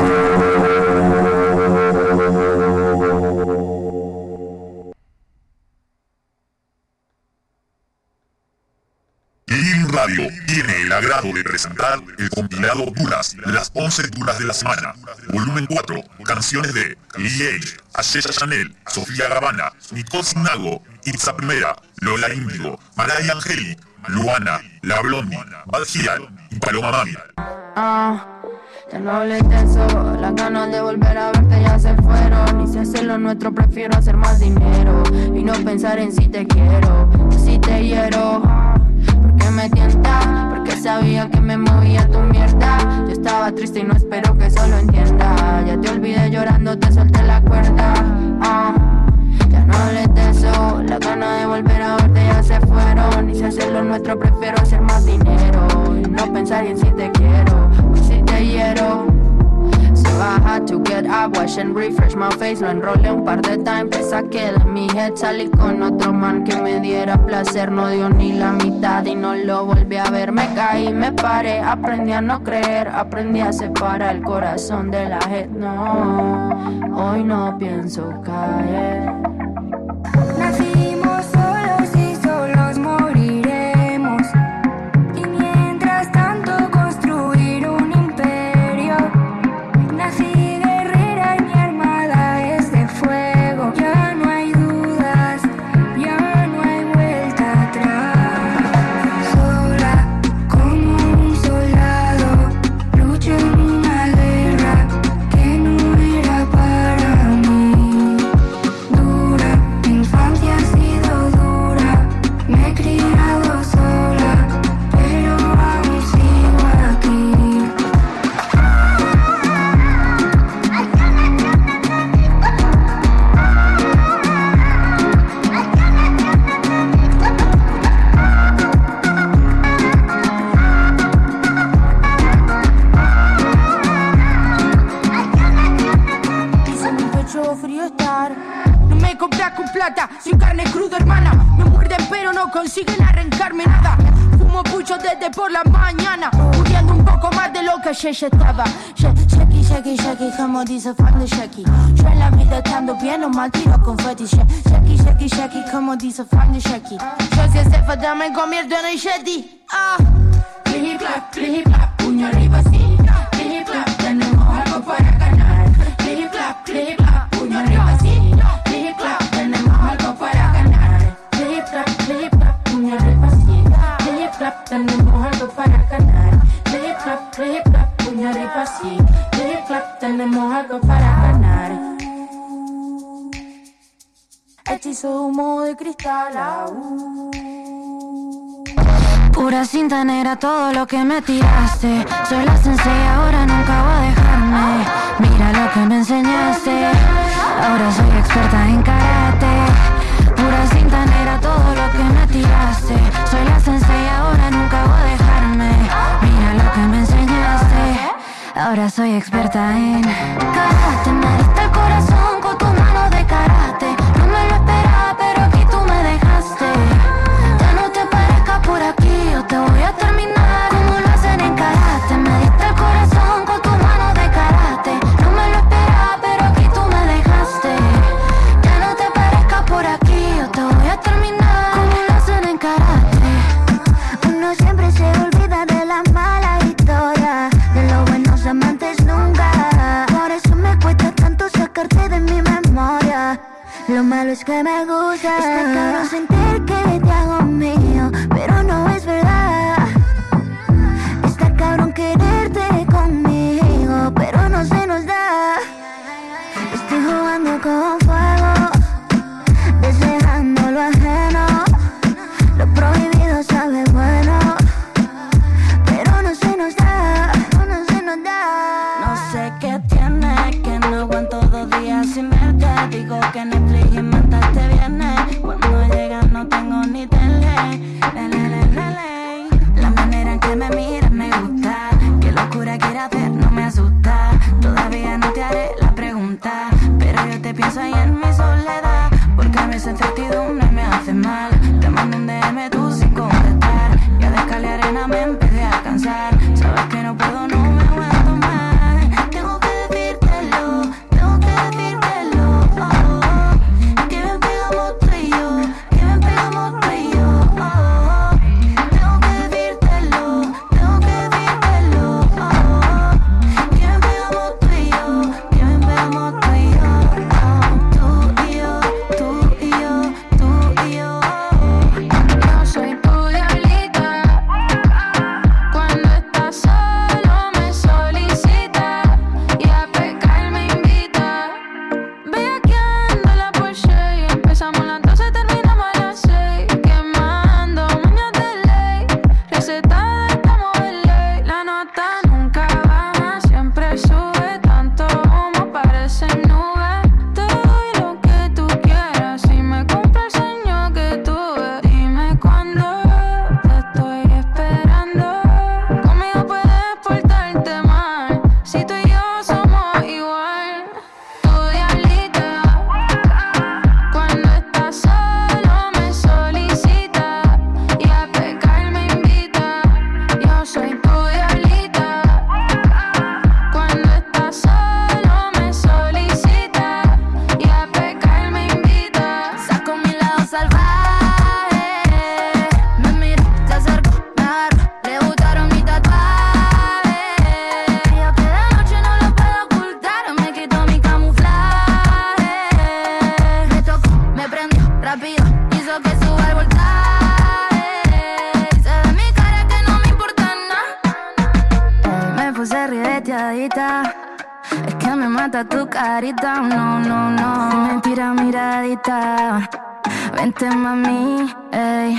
Living Radio tiene el agrado de presentar el compilado Duras, las once duras de la semana, volumen cuatro, canciones de Liege, Ayesha Chanel, Sofía Gavana, Nicole Sinago, Itza Primera, Lola Índigo, Mariah Angeli, Luana, La Blondie, Bad Gyal y Paloma Mami. Ah, ya no hables de eso, las ganas de volver a verte ya se fueron. Y si hacer lo nuestro prefiero hacer más dinero y no pensar en si te quiero, si te hiero. Porque me tienta, porque sabía que me movía tu mierda. Yo estaba triste y no espero que eso lo entienda. Ya te olvidé llorando, te solté la cuerda. Ah, ya no hables de eso, las ganas de volver a verte ya se fueron. Y si hacer lo nuestro prefiero hacer más dinero y no pensar en si te quiero o si te hiero. So I had to get up, wash and refresh my face. Lo enrolé un par de times, te saqué de mi head. Salí con otro man que me diera placer. No dio ni la mitad y no lo volví a ver. Me caí, me paré, aprendí a no creer. Aprendí a separar el corazón de la head. No, hoy no pienso caer. Nacimos solos y solos moriremos. Y mientras tanto construir un imperio. Nací guerrera y mi armada es de fuego. Ya no hay dudas, ya no hay vuelta atrás. Sola como un soldado, lucho en una guerra que no era para mí. Dura, mi infancia ha sido dura. Me he criado sola, pero aún sigo aquí. Dice mi pecho frío estar. No me compras con plata, soy carne cruda, hermana. Me muerden pero no consiguen arrancarme nada. Fumo pucho desde por la mañana, muriendo un poco más de lo que ayer ya estaba. Shaki, shaki, shaki, como dice fan de Shaki. Yo en la vida estando bien o mal tiro confeti. Shaki, shaki, shaki, como dice fan de Shaki. Yo si hace falta me convierto en el Yeti. Ah, clip, clap, clip, clap, puño arriba así. Clip, clap, tenemos algo para ganar. Clip, clap, clip, clap, puño arriba así. Clip, clap, tenemos algo para ganar. Clip, clap, clip, clap, puño arriba así. Clip, clap, tenemos algo para ganar. Clip, clap, clip, clap, puño arriba así. Clip, clap, tenemos algo para ganar. Hechizo humo de cristal, uh. Pura cinta negra todo lo que me tiraste. Soy la sensei, ahora nunca voy a dejarme. Mira lo que me enseñaste. Ahora soy experta en karate. Pura cinta negra todo lo que me tiraste. Soy la sensei, ahora nunca voy a dejarme. Mira lo que me enseñaste. Ahora soy experta en karate. Me diste el corazón con tu mano de karate. No me lo esperaba, pero aquí tú me dejaste. Ya no te parezcas por aquí, yo te voy a terminar como lo hacen en karate. Me diste el corazón con tu mano de karate. No me lo esperaba, pero aquí tú me dejaste. Ya no te parezcas por aquí, yo te voy a terminar como lo hacen en karate. Uno siempre se olvida de la mala historia, de los buenos amantes nunca. Por eso me cuesta tanto sacarte de mi memoria. Lo malo es que me gusta. Está cabrón sentir que te hago mío, pero no es verdad. Está cabrón quererte conmigo, pero no se nos da. Estoy jugando con fuego, deseando lo ajeno. Lo prohibido sabe bueno, pero no se nos da, no se nos da. No sé qué tiene, que no aguanto dos días sin verte. Digo que Netflix y manta te viene. Cuando llegas no tengo ni tele. Le, le, le, le, le. miradita. Es que me mata tu carita, no, no, no. Si me tira miradita, vente mami, ey.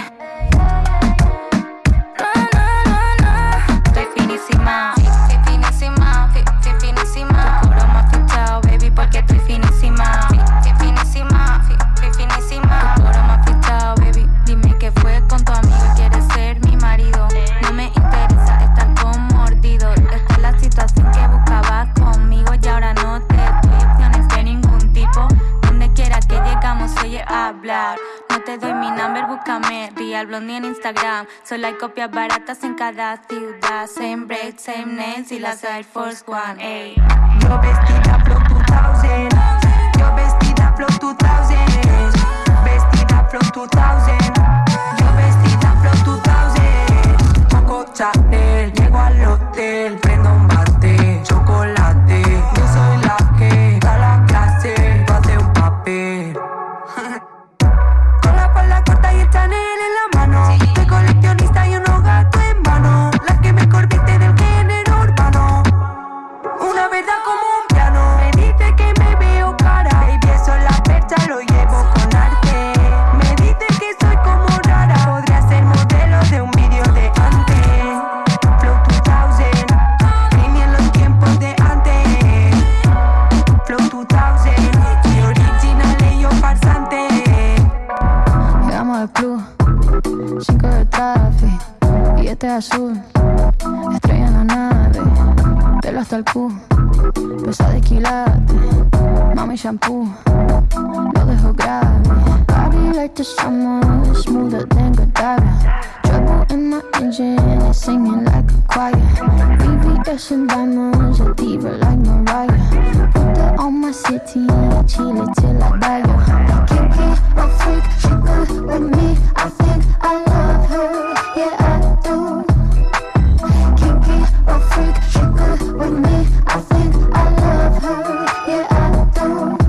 No, no, no, no. Estoy finísima, fi, finísima, fi, fi, finísima. Tu coro me ha fichado, baby, porque estoy finísima. Fi, fi, finísima, fi, fi, finísima. Tu coro me ha fichado, baby. Dime qué fue con tu amigo, quieres ser mi marido. No me interesa estar con mordido. Esta es la situación que buscabas conmigo y ahora no te doy opciones de ningún tipo. Donde quiera que llegamos oye hablar. No te doy mi number, búscame Real Blondie en Instagram. Solo hay copias baratas en cada ciudad. Same break, same nails y las Air Force One, ey. Yo vestida Flow dos mil, yo vestida Flow dos mil, vestida Flow dos mil, yo vestida Flow dos mil. Coco Chanel, llego al hotel, prendo un bate, chocolate. Yo soy la que da la clase, tú haces un papel. Con la falda corta y el Chanel en la mano. Soy coleccionista y unos gatos en mano. La que mejor viste del género urbano. Una verdad como un piano. Me dice que me veo cara. Baby, eso es la percha, lo llevo con arte. Me dice que soy como rara. Podría ser modelo de un vídeo de antes. Flow dos mil, Britney en los tiempos de antes. Flow dos mil, y original y yo farsante. Llegamos al club, cinco de tráfico, billete azul, estrella en la nave, pelo hasta el cu, pesa de quilate, mami shampoo, lo dejo grave. Body like the summer, smoother than Godiva. Trouble in my engine, it's singing like a choir. V V S and diamonds, a diva like Mariah. Put that on my city, chill it till I die. Kinky or freak, she good with me. I think I love her, yeah I do. Kinky or freak, she good with me. I think I love her, yeah I do.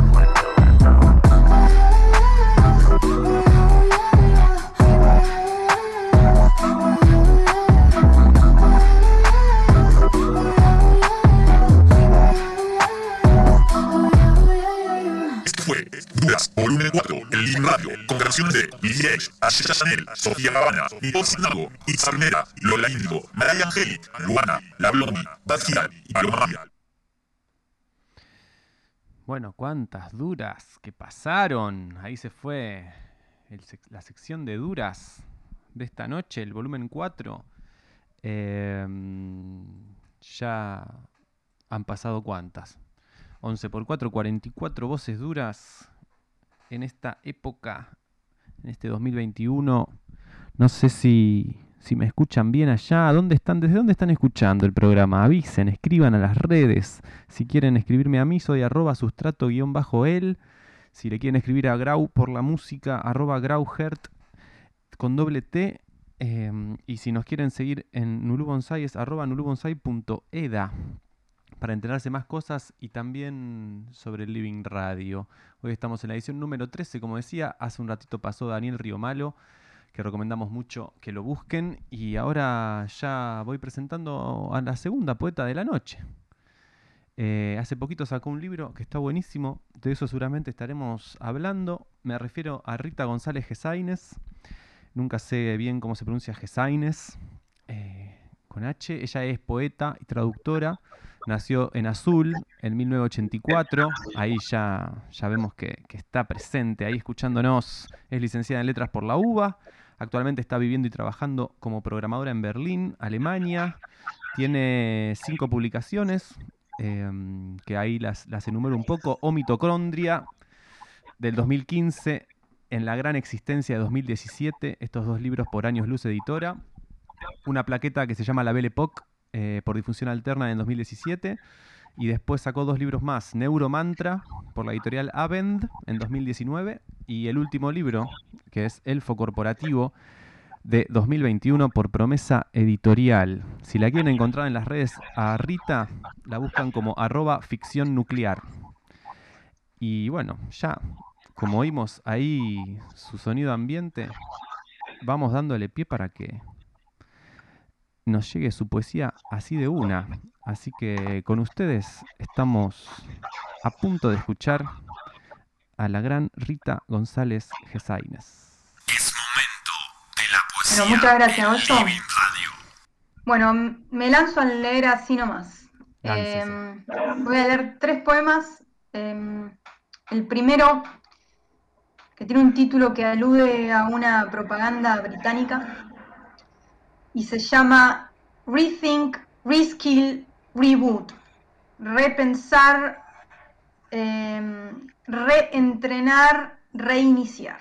Esto fue Duras, volumen cuatro, el Living Radio, con canciones de Billie Eilish, Asheya Chanel, Sofía Gavana, Nicole Signago, Itza Pineda, Lola Índigo, Mariah Angelic, Luana, La Blondie, Bad Giral y Paloma Maya. Bueno, cuántas duras que pasaron. Ahí se fue el sec- la sección de duras de esta noche, el volumen cuatro. Eh, ya han pasado cuántas. once por cuatro, cuarenta y cuatro voces duras en esta época, en este dos mil veintiuno. No sé si, si me escuchan bien allá. ¿Dónde están? ¿Desde dónde están escuchando el programa? Avisen, escriban a las redes. Si quieren escribirme a mí, soy arroba sustrato guión bajo el. Si le quieren escribir a Grau por la música, arroba grauhert con doble T. Eh, y si nos quieren seguir en Nulu Bonsai es arroba nulubonsai punto eda para enterarse más cosas y también sobre el Living Radio. Hoy estamos en la edición número trece, como decía, hace un ratito pasó Daniel Riomalo, que recomendamos mucho que lo busquen, y ahora ya voy presentando a la segunda poeta de la noche. Eh, hace poquito sacó un libro que está buenísimo, de eso seguramente estaremos hablando. Me refiero a Rita González Gesaines, nunca sé bien cómo se pronuncia Gesaines, eh, con H. Ella es poeta y traductora. Nació en Azul en mil novecientos ochenta y cuatro, ahí ya, ya vemos que, que está presente, ahí escuchándonos. Es licenciada en Letras por la UBA, actualmente está viviendo y trabajando como programadora en Berlín, Alemania. Tiene cinco publicaciones, eh, que ahí las, las enumero un poco. O Mitocondria, del dos mil quince, En la gran existencia de dos mil diecisiete, estos dos libros por Años Luz Editora. Una plaqueta que se llama La Belle Époque, Eh, por difusión alterna en dos mil diecisiete, y después sacó dos libros más, Neuromantra por la editorial Avend en dos mil diecinueve, y el último libro, que es Elfo Corporativo, de dos mil veintiuno por Promesa Editorial. Si la quieren encontrar en las redes a Rita, la buscan como arroba ficción nuclear. Y bueno, ya como oímos ahí su sonido ambiente, vamos dándole pie para que nos llegue su poesía así de una. Así que con ustedes estamos a punto de escuchar a la gran Rita González Gesaines. Es momento de la poesía. Bueno, muchas gracias, en Oso. Living Radio. Bueno, m- me lanzo a leer así nomás. Láncese. Em, voy a leer tres poemas. Em, el primero, que tiene un título que alude a una propaganda británica, y se llama Rethink, Reskill, Reboot. Repensar, em, reentrenar, reiniciar.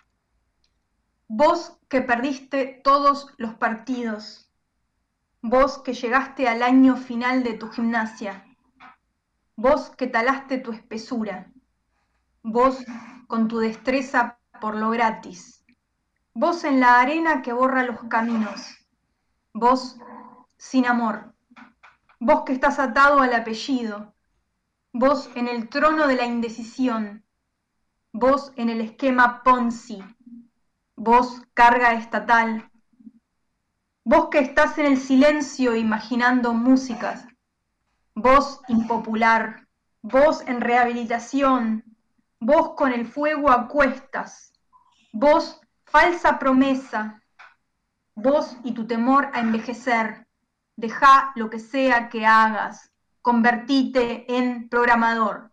Vos que perdiste todos los partidos, vos que llegaste al año final de tu gimnasia, vos que talaste tu espesura, vos con tu destreza por lo gratis, vos en la arena que borra los caminos, vos sin amor, vos que estás atado al apellido, vos en el trono de la indecisión, vos en el esquema Ponzi, vos carga estatal, vos que estás en el silencio imaginando músicas, vos impopular, vos en rehabilitación, vos con el fuego a cuestas, vos falsa promesa, vos y tu temor a envejecer, dejá lo que sea que hagas, convertite en programador.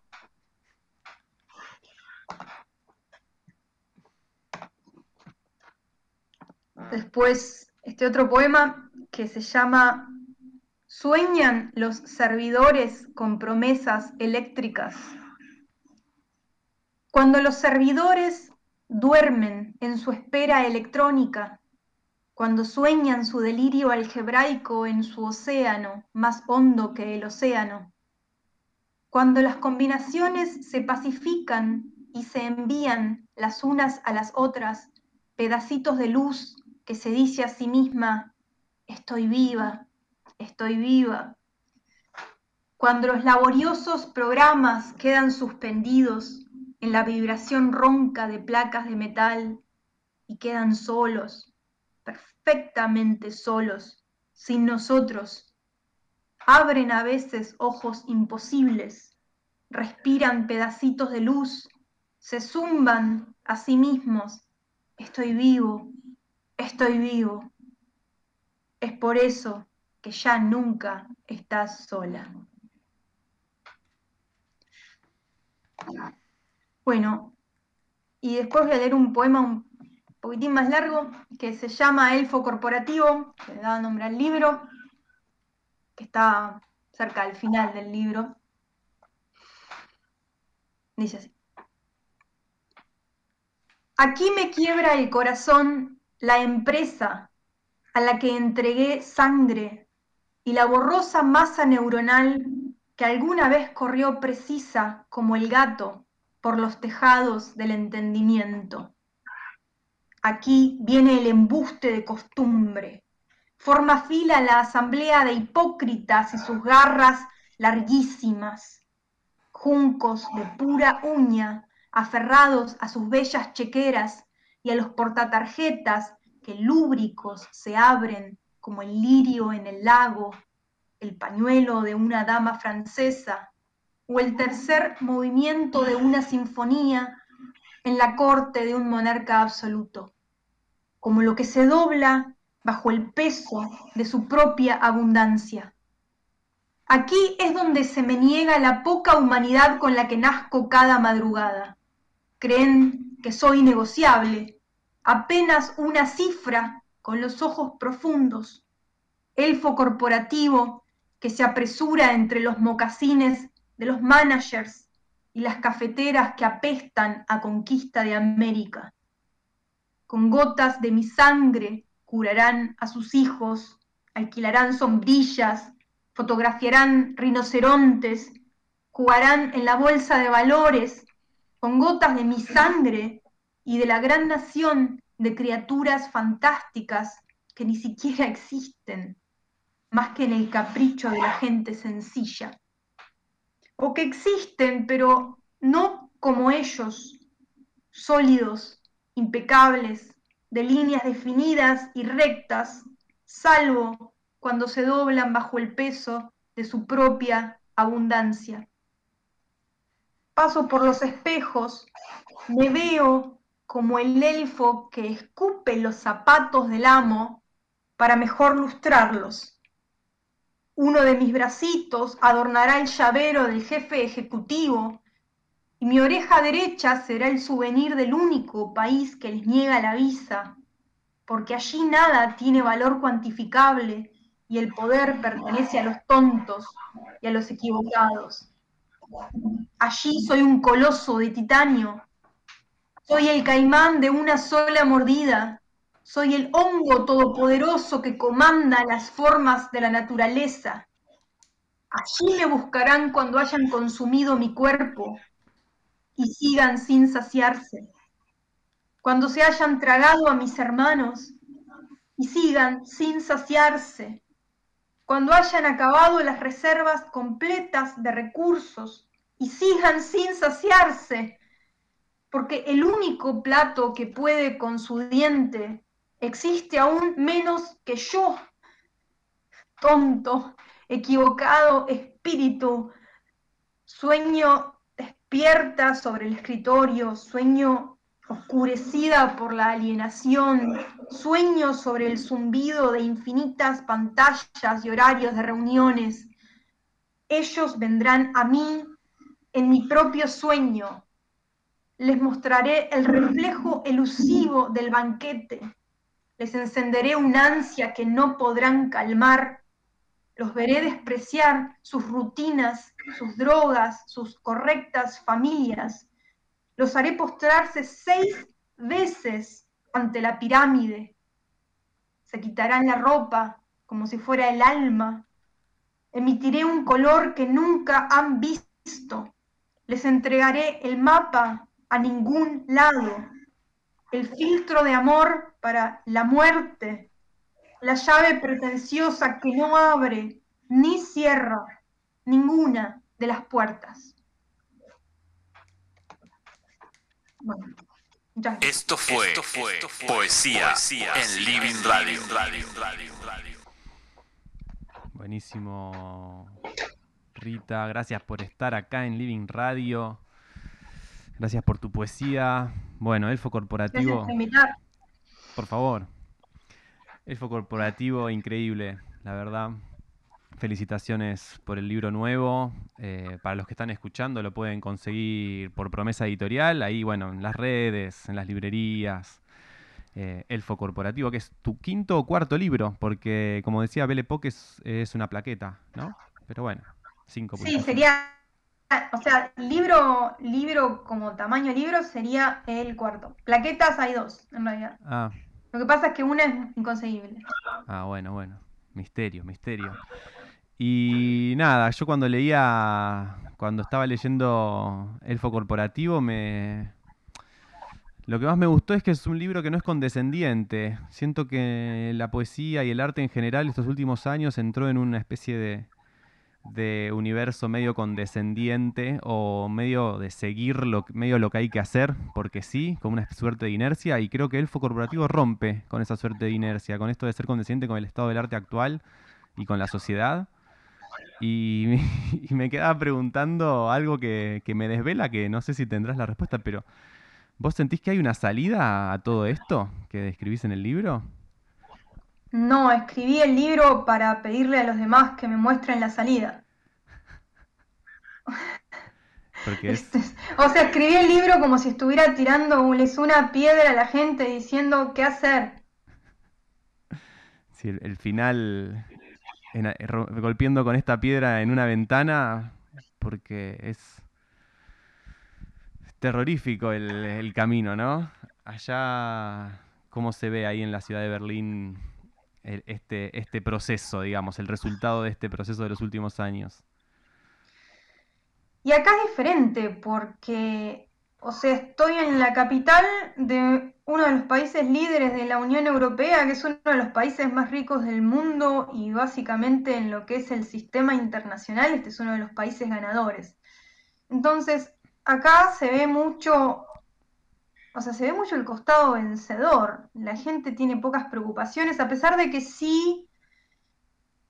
Después, este otro poema que se llama ¿Sueñan los servidores con promesas eléctricas? Cuando los servidores duermen en su espera electrónica, cuando sueñan su delirio algebraico en su océano más hondo que el océano, cuando las combinaciones se pacifican y se envían las unas a las otras pedacitos de luz que se dice a sí misma, estoy viva, estoy viva. Cuando los laboriosos programas quedan suspendidos en la vibración ronca de placas de metal y quedan solos, perfectamente solos, sin nosotros, abren a veces ojos imposibles, respiran pedacitos de luz, se zumban a sí mismos, estoy vivo, estoy vivo. Es por eso que ya nunca estás sola. Bueno, y después voy a leer un poema un poquitín más largo que se llama Elfo Corporativo, que le da nombre al libro, que está cerca del final del libro. Dice así. Aquí me quiebra el corazón la empresa a la que entregué sangre y la borrosa masa neuronal que alguna vez corrió precisa como el gato por los tejados del entendimiento. Aquí viene el embuste de costumbre. Forma fila la asamblea de hipócritas y sus garras larguísimas. Juncos de pura uña, aferrados a sus bellas chequeras y a los portatarjetas que lúbricos se abren como el lirio en el lago, el pañuelo de una dama francesa o el tercer movimiento de una sinfonía en la corte de un monarca absoluto, como lo que se dobla bajo el peso de su propia abundancia. Aquí es donde se me niega la poca humanidad con la que nazco cada madrugada. Creen que soy negociable, apenas una cifra con los ojos profundos, elfo corporativo que se apresura entre los mocasines de los managers y las cafeteras que apestan a conquista de América. Con gotas de mi sangre curarán a sus hijos, alquilarán sombrillas, fotografiarán rinocerontes, jugarán en la bolsa de valores, con gotas de mi sangre y de la gran nación de criaturas fantásticas que ni siquiera existen, más que en el capricho de la gente sencilla. O que existen, pero no como ellos, sólidos, impecables, de líneas definidas y rectas, salvo cuando se doblan bajo el peso de su propia abundancia. Paso por los espejos, me veo como el elfo que escupe los zapatos del amo para mejor lustrarlos. Uno de mis bracitos adornará el llavero del jefe ejecutivo y mi oreja derecha será el souvenir del único país que les niega la visa, porque allí nada tiene valor cuantificable y el poder pertenece a los tontos y a los equivocados. Allí soy un coloso de titanio, soy el caimán de una sola mordida, soy el hongo todopoderoso que comanda las formas de la naturaleza. Allí me buscarán cuando hayan consumido mi cuerpo y sigan sin saciarse, cuando se hayan tragado a mis hermanos y sigan sin saciarse, cuando hayan acabado las reservas completas de recursos y sigan sin saciarse, porque el único plato que puede con su diente existe aún menos que yo. Tonto, equivocado espíritu, sueño despierta sobre el escritorio, sueño oscurecida por la alienación, sueño sobre el zumbido de infinitas pantallas y horarios de reuniones. Ellos vendrán a mí en mi propio sueño. Les mostraré el reflejo elusivo del banquete. Les encenderé una ansia que no podrán calmar. Los veré despreciar sus rutinas, sus drogas, sus correctas familias. Los haré postrarse seis veces ante la pirámide. Se quitarán la ropa como si fuera el alma. Emitiré un color que nunca han visto. Les entregaré el mapa a ningún lado, el filtro de amor para la muerte, la llave pretenciosa que no abre ni cierra ninguna de las puertas. Bueno, muchas gracias. Esto fue, Esto fue, Esto fue poesía, poesía en Living Radio. Radio, Radio, Radio. Buenísimo, Rita. Gracias por estar acá en Living Radio. Gracias por tu poesía. Bueno, Elfo Corporativo. Gracias por invitar. Por favor. Elfo Corporativo, increíble, la verdad. Felicitaciones por el libro nuevo. Eh, para los que están escuchando, lo pueden conseguir por Promesa Editorial. Ahí, bueno, en las redes, en las librerías. Eh, Elfo Corporativo, que es tu quinto o cuarto libro, porque, como decía Belle Époque, es, es una plaqueta, ¿no? Pero bueno, cinco. Sí, sería... O sea, libro, libro como tamaño libro sería el cuarto. Plaquetas hay dos, en realidad. Ah. Lo que pasa es que una es inconseguible. Ah, bueno, bueno. Misterio, misterio. Y nada, yo cuando leía, cuando estaba leyendo Elfo Corporativo, me... Lo que más me gustó es que es un libro que no es condescendiente. Siento que la poesía y el arte en general estos últimos años entró en una especie de... de universo medio condescendiente o medio de seguir lo, medio lo que hay que hacer, porque sí, con una suerte de inercia, y creo que Elfo Corporativo rompe con esa suerte de inercia, con esto de ser condescendiente con el estado del arte actual y con la sociedad. Y, y me quedaba preguntando algo que, que me desvela, que no sé si tendrás la respuesta, pero ¿vos sentís que hay una salida a todo esto que describís en el libro? No, escribí el libro para pedirle a los demás que me muestren la salida. Porque es... O sea, escribí el libro como si estuviera tirándoles una piedra a la gente diciendo qué hacer. Sí, el, el final, en, en, golpeando con esta piedra en una ventana, porque es, es terrorífico el, el camino, ¿no? Allá, ¿cómo se ve ahí en la ciudad de Berlín el, este, este proceso, digamos, el resultado de este proceso de los últimos años? Y acá es diferente porque, o sea, estoy en la capital de uno de los países líderes de la Unión Europea, que es uno de los países más ricos del mundo y básicamente en lo que es el sistema internacional, este es uno de los países ganadores. Entonces, acá se ve mucho, o sea, se ve mucho el costado vencedor. La gente tiene pocas preocupaciones, a pesar de que sí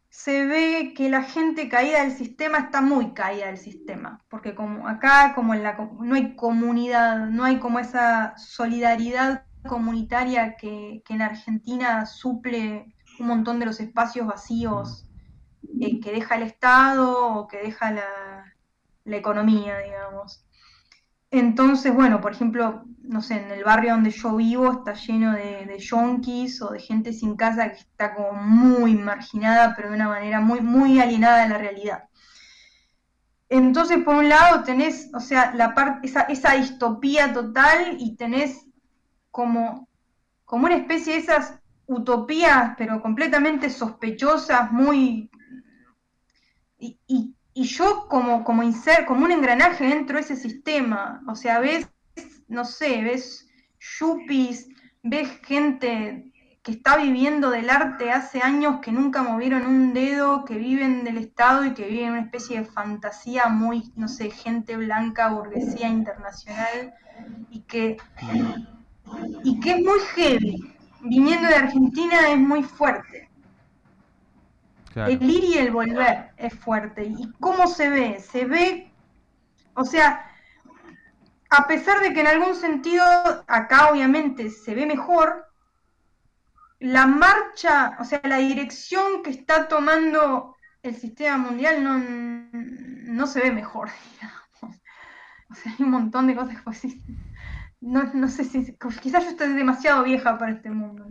se ve que la gente caída del sistema está muy caída del sistema, porque como acá como en la, no hay comunidad, no hay como esa solidaridad comunitaria que, que en Argentina suple un montón de los espacios vacíos eh, que deja el Estado o que deja la, la economía, digamos. Entonces, bueno, por ejemplo, no sé, en el barrio donde yo vivo está lleno de, de yonkis o de gente sin casa que está como muy marginada, pero de una manera muy, muy alienada de la realidad. Entonces, por un lado tenés, o sea, la parte, esa, esa distopía total y tenés como, como una especie de esas utopías, pero completamente sospechosas, muy... Y, y, y yo como, como, inser, como un engranaje dentro de ese sistema, o sea, ves, no sé, ves yuppies, ves gente que está viviendo del arte hace años, que nunca movieron un dedo, que viven del Estado y que viven en una especie de fantasía muy, no sé, gente blanca, burguesía internacional, y que, y que es muy heavy. Viniendo de Argentina es muy fuerte. Claro. El ir y el volver es fuerte. ¿Y cómo se ve? Se ve, o sea, a pesar de que en algún sentido acá obviamente se ve mejor, la marcha, o sea, la dirección que está tomando el sistema mundial no, no se ve mejor, digamos. O sea, hay un montón de cosas que pues, no, no sé si, quizás yo estoy demasiado vieja para este mundo.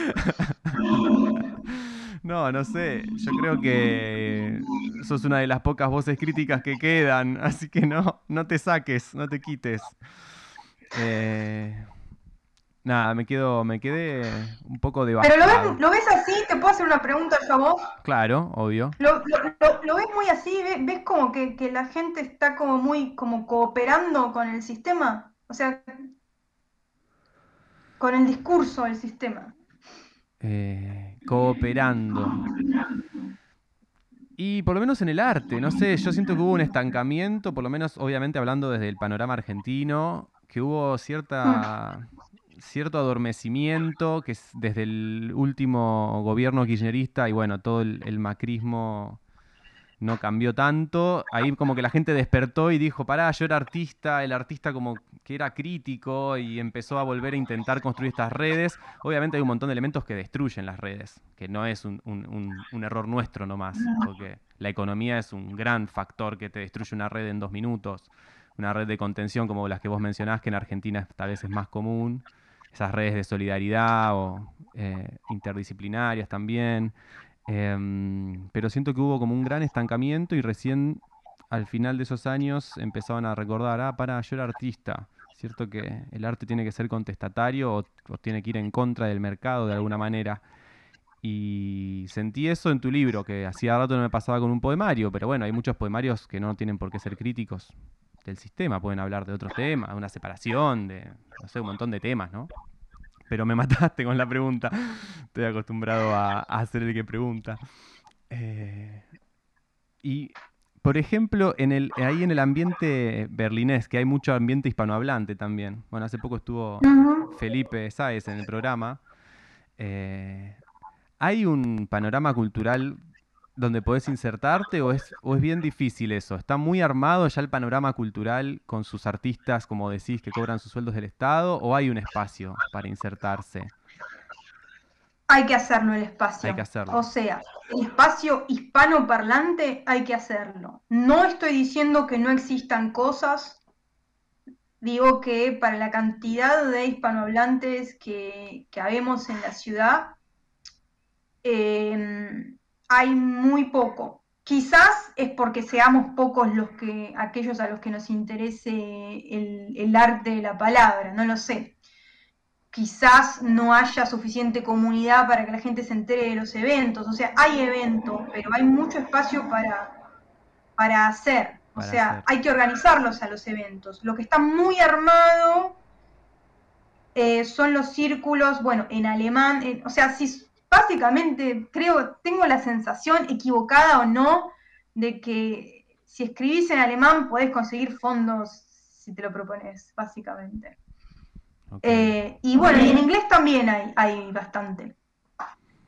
No, no sé. Yo creo que sos una de las pocas voces críticas que quedan, así que no, no te saques, no te quites. Eh, nada, me quedo, me quedé un poco devastado. Pero lo ves, lo ves así, ¿te puedo hacer una pregunta yo a vos? Claro, obvio. Lo, lo, lo, lo ves muy así, ves, ves como que, que la gente está como muy como cooperando con el sistema, o sea, con el discurso del sistema. Eh, cooperando. Y por lo menos en el arte, no sé, yo siento que hubo un estancamiento, por lo menos obviamente hablando desde el panorama argentino, que hubo cierta, cierto adormecimiento, que es desde el último gobierno kirchnerista y bueno, todo el, el macrismo no cambió tanto. Ahí como que la gente despertó y dijo, pará, yo era artista, el artista como que era crítico y empezó a volver a intentar construir estas redes. Obviamente hay un montón de elementos que destruyen las redes, que no es un, un, un, un error nuestro nomás, porque la economía es un gran factor que te destruye una red en dos minutos. Una red de contención como las que vos mencionás, que en Argentina tal vez es más común. Esas redes de solidaridad o eh, interdisciplinarias también. Eh, pero siento que hubo como un gran estancamiento y recién al final de esos años empezaban a recordar, ah, para, yo era artista. Cierto que el arte tiene que ser contestatario o, o tiene que ir en contra del mercado de alguna manera. Y sentí eso en tu libro, que hacía rato no me pasaba con un poemario, pero bueno, hay muchos poemarios que no tienen por qué ser críticos del sistema, pueden hablar de otros temas, de una separación, de, no sé, un montón de temas, ¿no? Pero me mataste con la pregunta. Estoy acostumbrado a, a hacer el que pregunta. Eh, y, por ejemplo, en el, ahí en el ambiente berlinés, que hay mucho ambiente hispanohablante también. Bueno, hace poco estuvo uh-huh. Felipe Sáez en el programa. Eh, ¿Hay un panorama cultural donde podés insertarte o es, o es bien difícil eso? ¿Está muy armado ya el panorama cultural con sus artistas, como decís, que cobran sus sueldos del Estado? ¿O hay un espacio para insertarse? Hay que hacerlo el espacio. Hay que hacerlo. O sea, el espacio hispanoparlante hay que hacerlo. No estoy diciendo que no existan cosas. Digo que para la cantidad de hispanohablantes que, que habemos en la ciudad, eh, hay muy poco. Quizás es porque seamos pocos los que, aquellos a los que nos interese el, el arte de la palabra, no lo sé. Quizás no haya suficiente comunidad para que la gente se entere de los eventos. O sea, hay eventos, pero hay mucho espacio para, para hacer. O para sea, hacer. Hay que organizarlos a los eventos. Lo que está muy armado eh, son los círculos, bueno, en alemán, eh, o sea, si básicamente creo, tengo la sensación, equivocada o no, de que si escribís en alemán podés conseguir fondos si te lo propones, básicamente. Okay. Eh, y bueno, y en inglés también hay, hay bastante.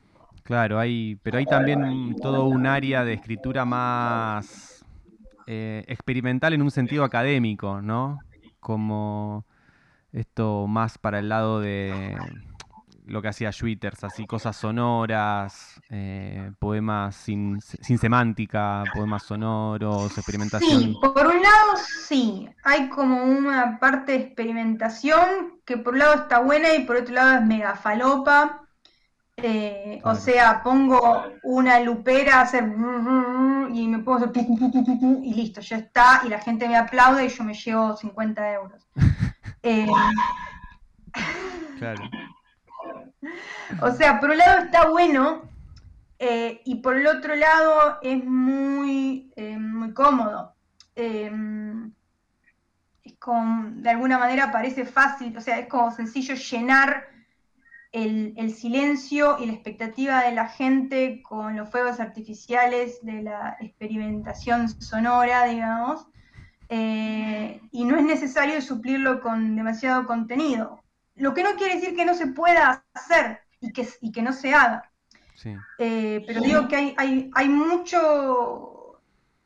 Claro, hay, pero hay también todo un área de escritura más eh, experimental en un sentido académico, ¿no? Como esto más para el lado de lo que hacía Schwitters, así cosas sonoras, eh, poemas sin, sin semántica, poemas sonoros, experimentación. Sí, por un lado sí, hay como una parte de experimentación que por un lado está buena y por otro lado es mega falopa. Eh, Claro. O sea, pongo una lupera a hacer y me pongo a hacer y listo, ya está, y la gente me aplaude y yo me llevo cincuenta euros. Eh, Claro. o sea, por un lado está bueno eh, y por el otro lado es muy, eh, muy cómodo. Eh, es como, de alguna manera parece fácil, o sea, es como sencillo llenar El, el silencio y la expectativa de la gente con los fuegos artificiales de la experimentación sonora, digamos, eh, y no es necesario suplirlo con demasiado contenido. Lo que no quiere decir que no se pueda hacer y que, y que no se haga. Sí. Eh, pero digo que hay, hay, hay mucho...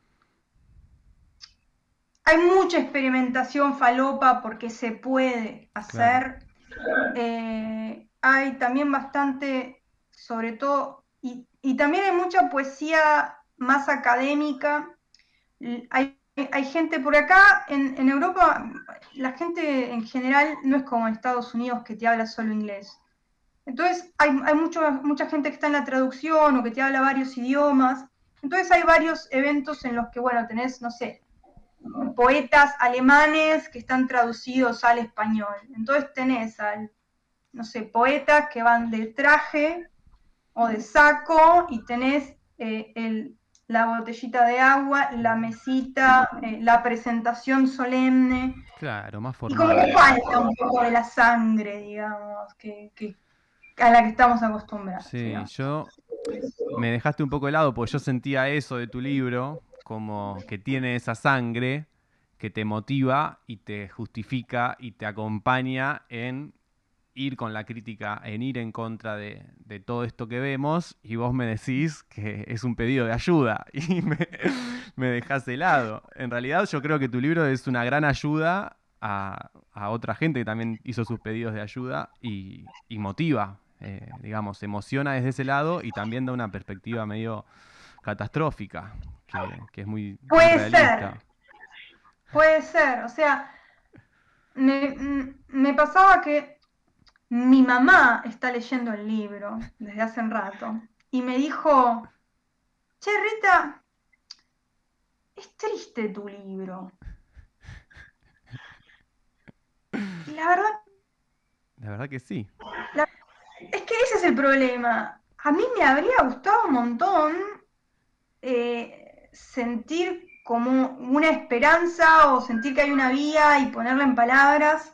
Hay mucha experimentación falopa porque se puede hacer. Claro. Eh, hay también bastante, sobre todo, y, y también hay mucha poesía más académica. Hay, hay gente por acá, en, en Europa, la gente en general no es como en Estados Unidos que te habla solo inglés. Entonces hay, hay mucho, mucha gente que está en la traducción o que te habla varios idiomas. Entonces hay varios eventos en los que, bueno, tenés, no sé, poetas alemanes que están traducidos al español. Entonces tenés al, no sé, poetas que van de traje o de saco y tenés eh, el, la botellita de agua, la mesita, eh, la presentación solemne. Claro, más formal. Y como que falta un poco de la sangre, digamos, que, que a la que estamos acostumbrados. Sí, digamos. Yo me dejaste un poco de lado porque yo sentía eso de tu libro, como que tiene esa sangre que te motiva y te justifica y te acompaña en ir con la crítica, en ir en contra de, de todo esto que vemos, y vos me decís que es un pedido de ayuda y me, me dejás de lado. En realidad yo creo que tu libro es una gran ayuda a, a otra gente que también hizo sus pedidos de ayuda y, y motiva, eh, digamos, emociona desde ese lado y también da una perspectiva medio catastrófica, que, que es muy, muy Puede realista. ser, puede ser, o sea, me, me pasaba que mi mamá está leyendo el libro desde hace un rato y me dijo, che, Rita, es triste tu libro. Y la verdad... La verdad que sí. La, es que ese es el problema. A mí me habría gustado un montón eh, sentir como una esperanza o sentir que hay una vía y ponerla en palabras.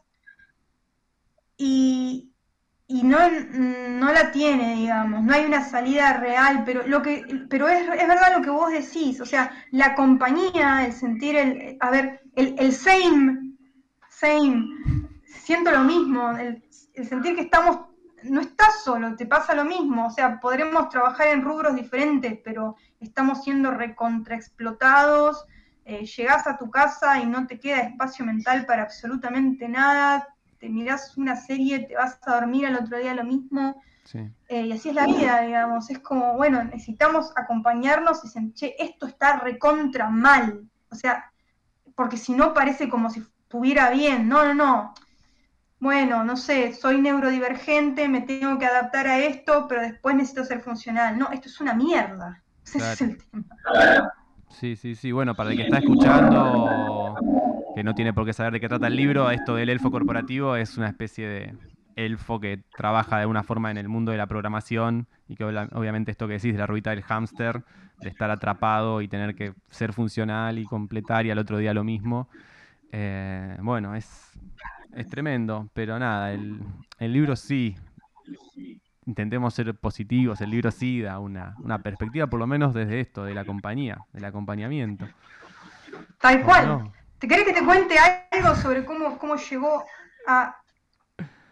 Y... y no, no la tiene, digamos, no hay una salida real, pero lo que pero es, es verdad lo que vos decís, o sea, la compañía, el sentir el, a ver, el, el same, same, siento lo mismo, el, el sentir que estamos, no estás solo, te pasa lo mismo, o sea, podremos trabajar en rubros diferentes, pero estamos siendo recontraexplotados, eh, llegás a tu casa y no te queda espacio mental para absolutamente nada, te mirás una serie, te vas a dormir al otro día lo mismo, sí. eh, y así es la vida, digamos, es como, bueno, necesitamos acompañarnos y decir, che, esto está recontra mal, o sea, porque si no parece como si estuviera bien, no, no, no, bueno, no sé, soy neurodivergente, me tengo que adaptar a esto, pero después necesito ser funcional, no, esto es una mierda, ese Claro. es el tema. Sí, sí, sí, bueno, para el que está escuchando, que no tiene por qué saber de qué trata el libro, esto del elfo corporativo es una especie de elfo que trabaja de alguna forma en el mundo de la programación y que obviamente esto que decís de la ruedita del hámster, de estar atrapado y tener que ser funcional y completar y al otro día lo mismo. Eh, bueno, es, es tremendo, pero nada, el, el libro sí, intentemos ser positivos, el libro sí da una, una perspectiva, por lo menos desde esto, de la compañía, del acompañamiento. Tal cual. No. ¿Te querés que te cuente algo sobre cómo, cómo llegó a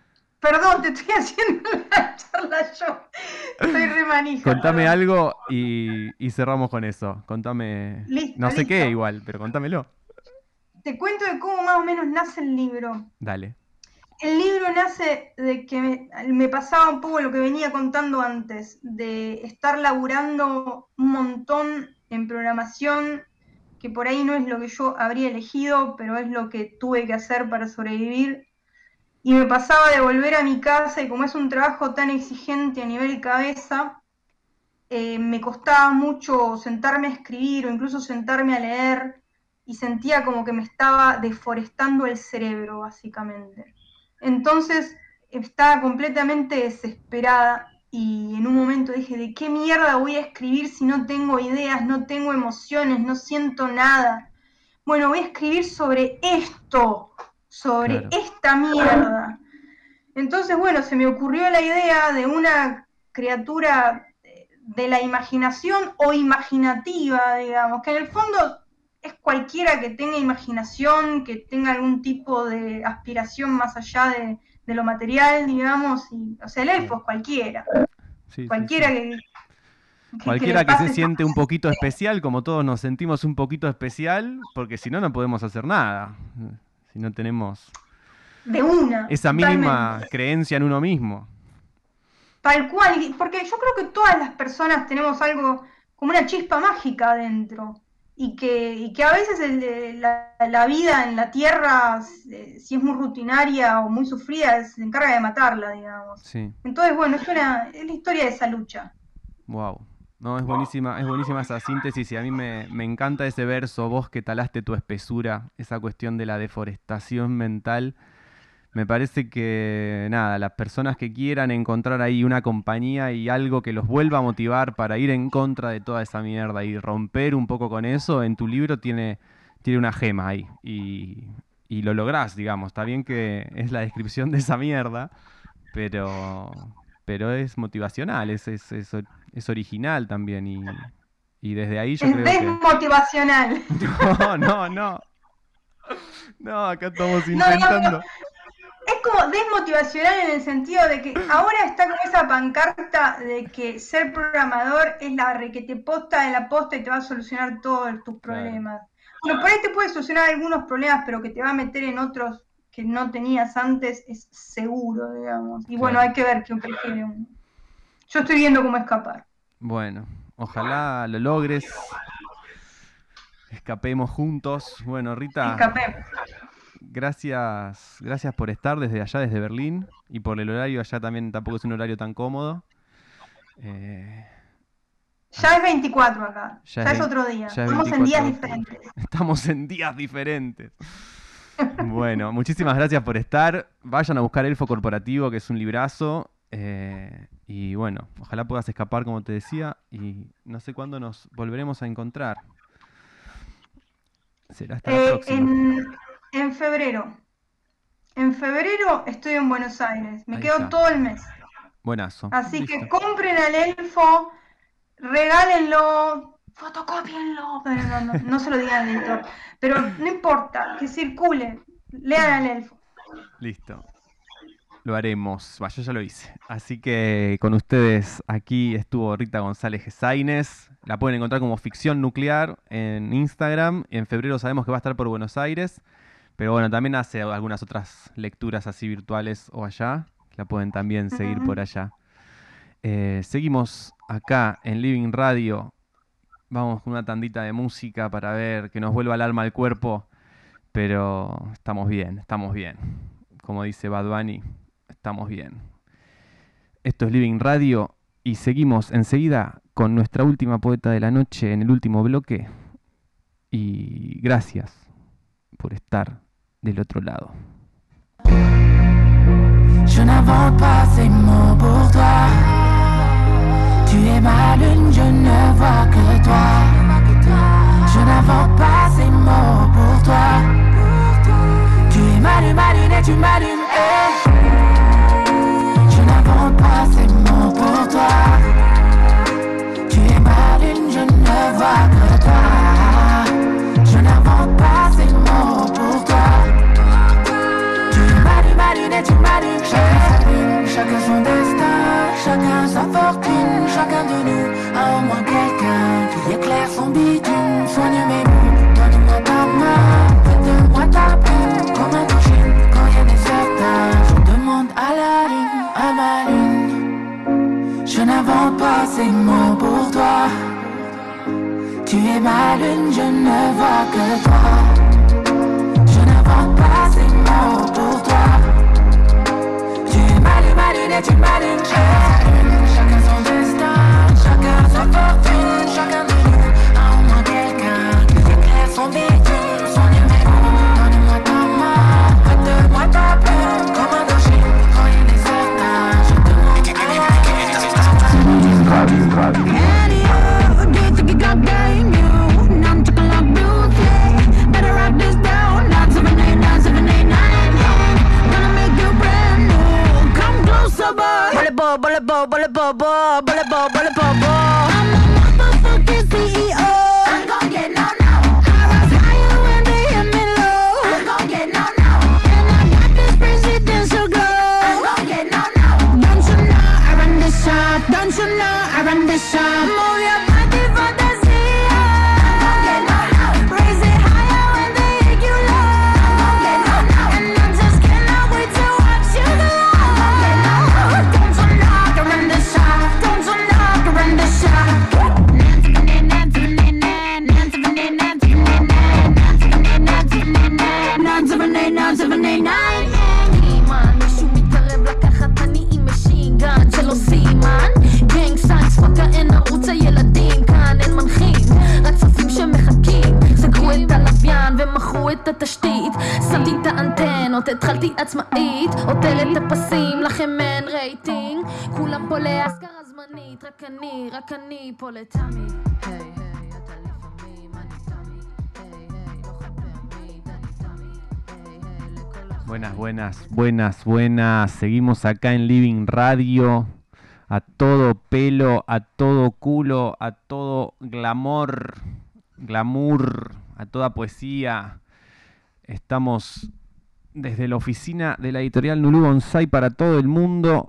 Perdón, te estoy haciendo la charla yo. Estoy re manija. Contame algo y, y cerramos con eso. Contame. Listo, no sé listo. qué igual, pero contámelo. Te cuento de cómo más o menos nace el libro. Dale. El libro nace de que me, me pasaba un poco lo que venía contando antes, de estar laburando un montón en programación, que por ahí no es lo que yo habría elegido, pero es lo que tuve que hacer para sobrevivir. Y me pasaba de volver a mi casa y como es un trabajo tan exigente a nivel cabeza, eh, me costaba mucho sentarme a escribir o incluso sentarme a leer y sentía como que me estaba deforestando el cerebro, básicamente. Entonces estaba completamente desesperada y en un momento dije, ¿de qué mierda voy a escribir si no tengo ideas, no tengo emociones, no siento nada? Bueno, voy a escribir sobre esto, sobre Claro. esta mierda. Entonces, bueno, se me ocurrió la idea de una criatura de la imaginación o imaginativa, digamos, que en el fondo es cualquiera que tenga imaginación, que tenga algún tipo de aspiración más allá de, de lo material, digamos, y, o sea, el elfo es cualquiera, Sí, sí, cualquiera sí. que... que- Cualquiera le que, pase se siente un poquito especial, como todos nos sentimos un poquito especial, porque si no, no podemos hacer nada. Si no tenemos de una, esa mínima totalmente. creencia en uno mismo. Tal cual, y- porque yo creo que todas las personas tenemos algo, como una chispa mágica adentro, y que, y que a veces el- la, la vida en la Tierra, eh, si es muy rutinaria o muy sufrida, se encarga de matarla, digamos. Sí. Entonces, bueno, es, una, es la historia de esa lucha. Wow. No, es buenísima, es buenísima esa síntesis y a mí me, me encanta ese verso, vos que talaste tu espesura, esa cuestión de la deforestación mental. Me parece que, nada, las personas que quieran encontrar ahí una compañía y algo que los vuelva a motivar para ir en contra de toda esa mierda y romper un poco con eso, en tu libro tiene, tiene una gema ahí. Y, y lo lográs, digamos. Está bien que es la descripción de esa mierda, pero, pero es motivacional, es, es, es, es original también. Y, y desde ahí yo Es creo que... desmotivacional. No, no, no. No, acá estamos No, no, intentando... no. Es como desmotivacional en el sentido de que ahora está con esa pancarta de que ser programador es la requete posta de la posta y te va a solucionar todos tus problemas. Bueno, por ahí te puede solucionar algunos problemas, pero que te va a meter en otros que no tenías antes, es seguro, digamos. Y bueno, Claro. hay que ver qué prefiere uno. Yo estoy viendo cómo escapar. Bueno, ojalá lo logres. Escapemos juntos. Bueno, Rita, Escapemos. gracias, gracias por estar desde allá, desde Berlín, y por el horario allá también tampoco es un horario tan cómodo. Eh, Ya es veinticuatro acá, ya, ya es otro día. ya es Estamos en días veinticuatro. diferentes. Estamos en días diferentes. Bueno, muchísimas gracias por estar. Vayan a buscar Elfo Corporativo, que es un librazo. eh, y bueno, ojalá puedas escapar, como te decía, y no sé cuándo nos volveremos a encontrar. Será hasta la Eh, próxima. en, en febrero. En febrero estoy en Buenos Aires. Me Ahí quedo está. todo el mes. Buenazo. Así que Listo. compren al elfo, regálenlo, fotocópienlo. Pero no, no, no se lo digan al editor. Pero no importa, que circule. Lean al elfo. Listo. Lo haremos. Bah, yo ya lo hice. Así que con ustedes aquí estuvo Rita González Gesaines. La pueden encontrar como Ficción Nuclear en Instagram. En febrero sabemos que va a estar por Buenos Aires. Pero bueno, también hace algunas otras lecturas así virtuales o allá. La pueden también seguir por allá. Eh, seguimos acá en Living Radio. Vamos con una tandita de música para ver que nos vuelva el alma al cuerpo. Pero estamos bien, estamos bien. Como dice Bad Bunny, estamos bien. Esto es Living Radio y seguimos enseguida con nuestra última poeta de la noche en el último bloque. Y gracias por estar del otro lado. Je n'invente pas ces mots pour toi. Tu es ma lune, je ne vois que toi. Je n'invente pas ces mots pour toi. Tu es ma lune, ma lune et tu m'allumes. eh. Je n'invente pas ces mots pour toi. Tu es ma lune, je ne vois que toi. Je n'invente pas ces mots pour toi. Tu es ma lune, ma lune et tu m'allumes. eh. bitume, soigne mes mots, donne-moi ta main, fais-de-moi ta plume, comme un toucher, quand rien n'est certain, je demande à la lune, à ma lune, je n'invente pas ces mots pour toi, tu es ma lune, je ne vois que toi, je n'invente pas ces mots pour toi, tu es ma lune, ma lune et tu es ma lune, chacun son destin, chacun sa fortune, chacun de nous a au moins quelqu'un qui éclaire son bitume, son numéro, donne-moi ta main, prête-moi ta plume, comme un danger, quand rien n'est certain, je demande à la lune. Anyhow, do you think you got game, you? None to collect beauty, better write this down, nine seven eight, nine seven eight, nine, gonna make you brand new, come closer, boy. Bullet ball, bullet ball, bullet ball, ball, bullet ball, bullet ball, ball. I'm a motherfucking C E O. I'm gon' get no, no. I rise higher when they hit me low. I'm gon' get no, no. And I got this presidential glow. I'm gon' get no, no. Don't you know I run this shop? Don't you know I run this shop? Move your body, fantasia. I'm gon' get no, no. Raise it higher when they hit you low. I'm gon' get no, no. And I just cannot wait to watch you glow. I'm gon' get no, no. Don't you know I can run this shop? Don't you know I can run this shop? nine seven eight, nine seven eight, nine. אימן, מישהו מתקרב לקחת אני עם משין גן שלא סימן גנג סיינס פאקה אין ערוץ הילדים כאן אין מנחים רק צופים שמחכים סגרו את הלוויין ומכרו את התשתית שמתי את האנטנות התחלתי עצמאית עוטרת הפסים לכם אין רייטינג כולם פה להשכרה זמנית רק אני, רק אני פה לתמי היי היי אתה לפעמים אני תמי היי היי לא חד פעמי דני תמי היי היי לכל Buenas, buenas, buenas, buenas. Seguimos acá en Living Radio. A todo pelo, a todo culo, a todo glamour, glamour, a toda poesía. Estamos desde la oficina de la editorial Nulú Bonsai para todo el mundo,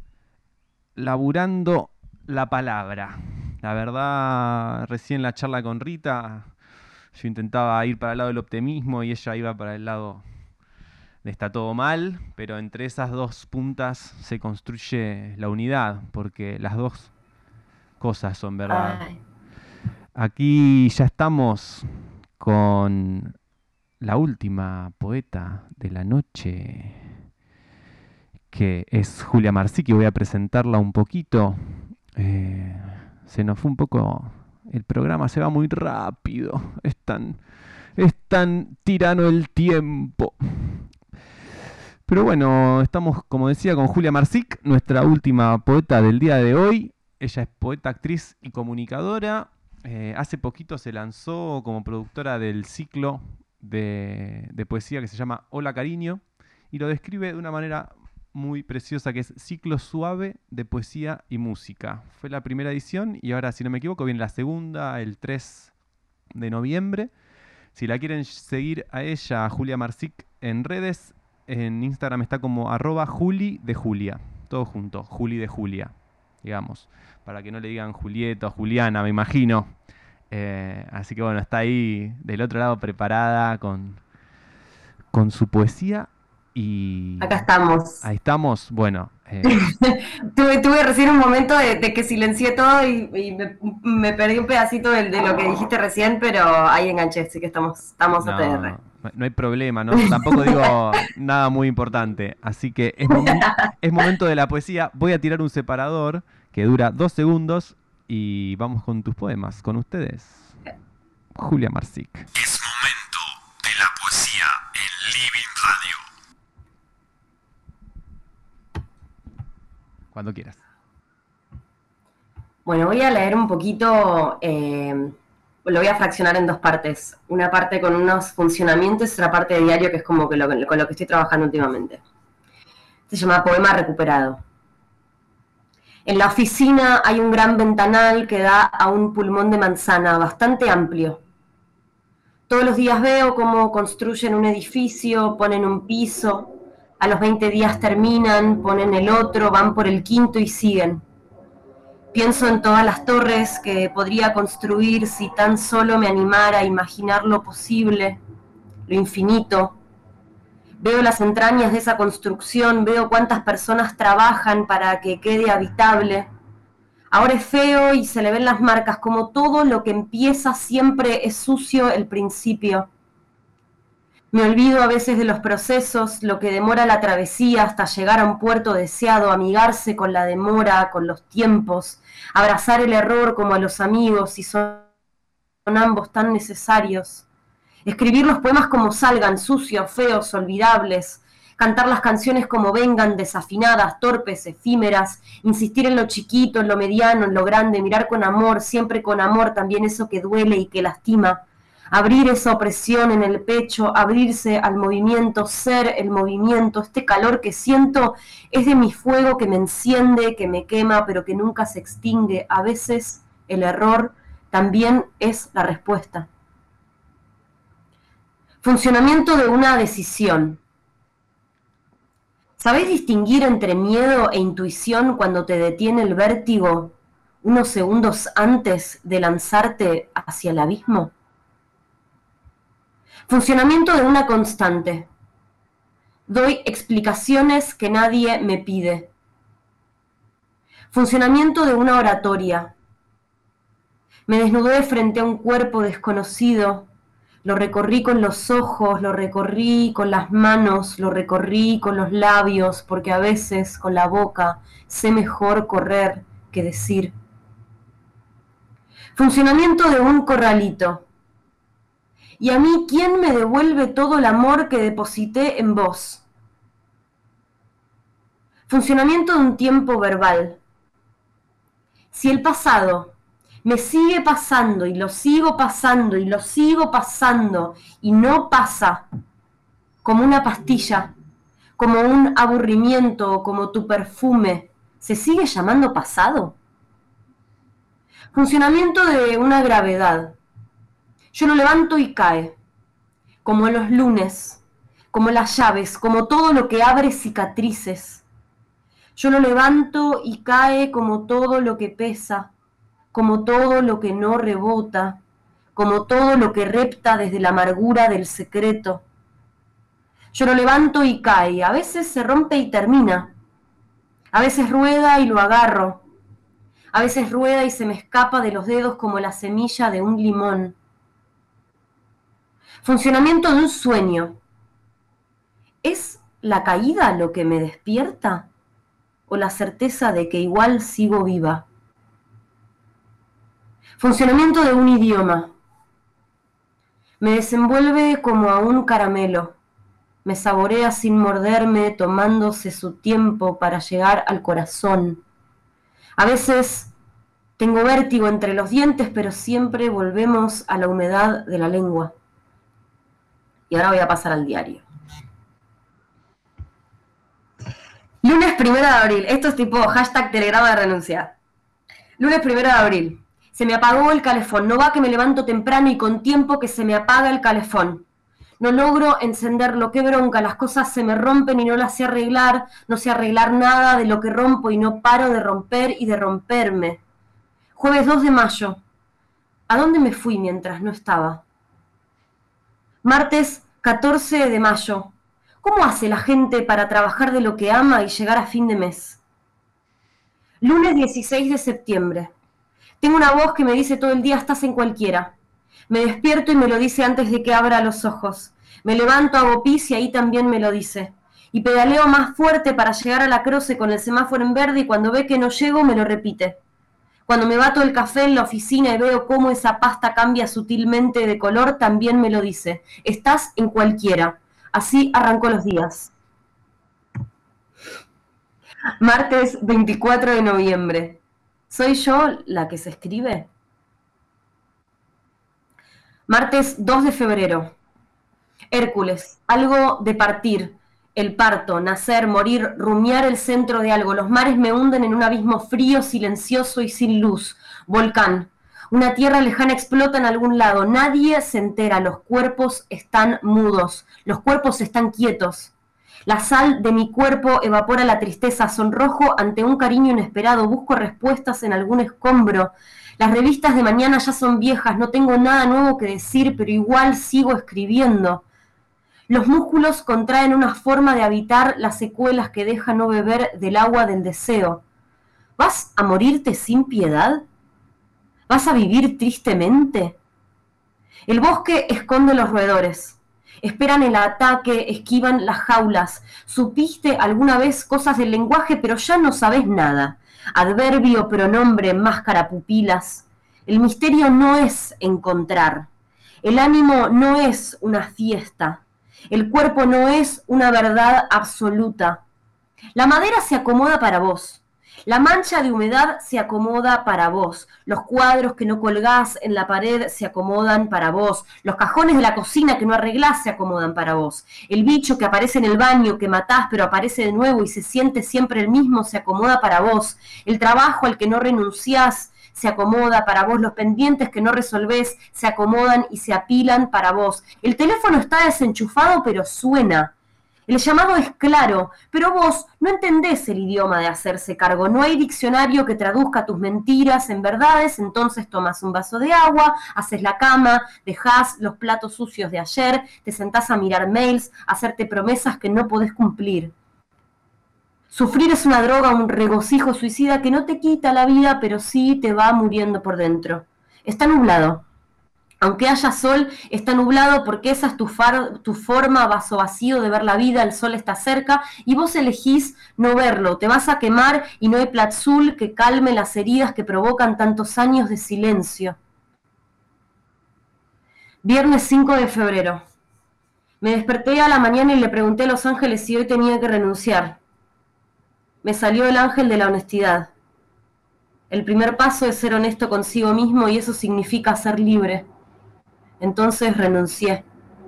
laburando la palabra. La verdad, recién la charla con Rita, yo intentaba ir para el lado del optimismo y ella iba para el lado de está todo mal, pero entre esas dos puntas se construye la unidad, porque las dos cosas son verdad. Ay. Aquí ya estamos con la última poeta de la noche, que es Julia Marsic, y voy a presentarla un poquito. Eh, se nos fue un poco... El programa se va muy rápido. Es tan, es tan tirano el tiempo. Pero bueno, estamos, como decía, con Julia Marsic, nuestra última poeta del día de hoy. Ella es poeta, actriz y comunicadora. Eh, hace poquito se lanzó como productora del ciclo de, de poesía que se llama Hola Cariño, y lo describe de una manera muy preciosa, que es Ciclo Suave de Poesía y Música. Fue la primera edición y ahora, si no me equivoco, viene la segunda el tres de noviembre. Si la quieren seguir a ella, a Julia Marsic, en redes, en Instagram está como arroba Juli de Julia, todo junto, Juli de Julia, digamos, para que no le digan Julieta o Juliana, me imagino. Eh, así que bueno, está ahí del otro lado preparada con, con su poesía. Y acá estamos. Ahí estamos, bueno. Eh... tuve, tuve recién un momento de, de que silencié todo y, y me, me perdí un pedacito de, de lo que dijiste recién, pero ahí enganché, así que estamos, estamos no, A T R. No hay problema, ¿no? Tampoco digo nada muy importante. Así que es, momen es momento de la poesía. Voy a tirar un separador que dura dos segundos y vamos con tus poemas, con ustedes. Julia Marsic. Es momento de la poesía en Living Radio. Cuando quieras. Bueno, voy a leer un poquito, eh, lo voy a fraccionar en dos partes. Una parte con unos funcionamientos y otra parte de diario, que es como que lo, con lo que estoy trabajando últimamente. Se llama Poema Recuperado. En la oficina hay un gran ventanal que da a un pulmón de manzana bastante amplio. Todos los días veo cómo construyen un edificio, ponen un piso, a los veinte días terminan, ponen el otro, van por el quinto y siguen. Pienso en todas las torres que podría construir si tan solo me animara a imaginar lo posible, lo infinito. Veo las entrañas de esa construcción, veo cuántas personas trabajan para que quede habitable. Ahora es feo y se le ven las marcas, como todo lo que empieza siempre es sucio el principio. Me olvido a veces de los procesos, lo que demora la travesía hasta llegar a un puerto deseado, amigarse con la demora, con los tiempos, abrazar el error como a los amigos, y son ambos tan necesarios. Escribir los poemas como salgan, sucios, feos, olvidables, cantar las canciones como vengan, desafinadas, torpes, efímeras, insistir en lo chiquito, en lo mediano, en lo grande, mirar con amor, siempre con amor, también eso que duele y que lastima. Abrir esa opresión en el pecho, abrirse al movimiento, ser el movimiento. Este calor que siento es de mi fuego que me enciende, que me quema, pero que nunca se extingue. A veces el error también es la respuesta. Funcionamiento de una decisión. ¿Sabés distinguir entre miedo e intuición cuando te detiene el vértigo unos segundos antes de lanzarte hacia el abismo? Funcionamiento de una constante. Doy explicaciones que nadie me pide. Funcionamiento de una oratoria. Me desnudé frente a un cuerpo desconocido, lo recorrí con los ojos, lo recorrí con las manos, lo recorrí con los labios, porque a veces con la boca sé mejor correr que decir. Funcionamiento de un corralito. ¿Y a mí quién me devuelve todo el amor que deposité en vos? Funcionamiento de un tiempo verbal. Si el pasado me sigue pasando y lo sigo pasando y lo sigo pasando y no pasa, como una pastilla, como un aburrimiento, como tu perfume, ¿se sigue llamando pasado? Funcionamiento de una gravedad. Yo lo levanto y cae, como los lunes, como las llaves, como todo lo que abre cicatrices. Yo lo levanto y cae como todo lo que pesa, como todo lo que no rebota, como todo lo que repta desde la amargura del secreto. Yo lo levanto y cae, a veces se rompe y termina, a veces rueda y lo agarro, a veces rueda y se me escapa de los dedos como la semilla de un limón. Funcionamiento de un sueño. ¿Es la caída lo que me despierta? ¿O la certeza de que igual sigo viva? Funcionamiento de un idioma. Me desenvuelve como a un caramelo. Me saborea sin morderme, tomándose su tiempo para llegar al corazón. A veces tengo vértigo entre los dientes, pero siempre volvemos a la humedad de la lengua. Y ahora voy a pasar al diario. Lunes primero de abril. Esto es tipo hashtag telegrama de renuncia. Lunes primero de abril. Se me apagó el calefón. No va que me levanto temprano y con tiempo que se me apaga el calefón. No logro encenderlo. Qué bronca. Las cosas se me rompen y no las sé arreglar. No sé arreglar nada de lo que rompo y no paro de romper y de romperme. Jueves dos de mayo. ¿A dónde me fui mientras no estaba? Martes catorce de mayo. ¿Cómo hace la gente para trabajar de lo que ama y llegar a fin de mes? Lunes dieciséis de septiembre. Tengo una voz que me dice todo el día estás en cualquiera. Me despierto y me lo dice antes de que abra los ojos. Me levanto, hago pis y ahí también me lo dice. Y pedaleo más fuerte para llegar a la Croce con el semáforo en verde y cuando ve que no llego me lo repite. Cuando me bato el café en la oficina y veo cómo esa pasta cambia sutilmente de color, también me lo dice. Estás en cualquiera. Así arrancó los días. Martes veinticuatro de noviembre. ¿Soy yo la que se escribe? Martes dos de febrero. Hércules, algo de partir. El parto, nacer, morir, rumiar el centro de algo. Los mares me hunden en un abismo frío, silencioso y sin luz. Volcán. Una tierra lejana explota en algún lado. Nadie se entera. Los cuerpos están mudos. Los cuerpos están quietos. La sal de mi cuerpo evapora la tristeza, sonrojo ante un cariño inesperado, busco respuestas en algún escombro. Las revistas de mañana ya son viejas, no tengo nada nuevo que decir, pero igual sigo escribiendo. Los músculos contraen una forma de habitar las secuelas que deja no beber del agua del deseo. ¿Vas a morirte sin piedad? ¿Vas a vivir tristemente? El bosque esconde los roedores. Esperan el ataque, esquivan las jaulas. Supiste alguna vez cosas del lenguaje, pero ya no sabes nada. Adverbio, pronombre, máscara, pupilas. El misterio no es encontrar. El ánimo no es una fiesta. El cuerpo no es una verdad absoluta. La madera se acomoda para vos. La mancha de humedad se acomoda para vos. Los cuadros que no colgás en la pared se acomodan para vos. Los cajones de la cocina que no arreglás se acomodan para vos. El bicho que aparece en el baño, que matás pero aparece de nuevo y se siente siempre el mismo, se acomoda para vos. El trabajo al que no renunciás se acomoda para vos. Los pendientes que no resolvés se acomodan y se apilan para vos. El teléfono está desenchufado pero suena. El llamado es claro, pero vos no entendés el idioma de hacerse cargo. No hay diccionario que traduzca tus mentiras en verdades, entonces tomas un vaso de agua, haces la cama, dejás los platos sucios de ayer, te sentás a mirar mails, a hacerte promesas que no podés cumplir. Sufrir es una droga, un regocijo suicida que no te quita la vida, pero sí te va muriendo por dentro. Está nublado. Aunque haya sol, está nublado porque esa es tu, far, tu forma vaso vacío de ver la vida, el sol está cerca y vos elegís no verlo, te vas a quemar y no hay platzul que calme las heridas que provocan tantos años de silencio. Viernes cinco de febrero. Me desperté a la mañana y le pregunté a los ángeles si hoy tenía que renunciar. Me salió el ángel de la honestidad. El primer paso es ser honesto consigo mismo y eso significa ser libre. Entonces renuncié.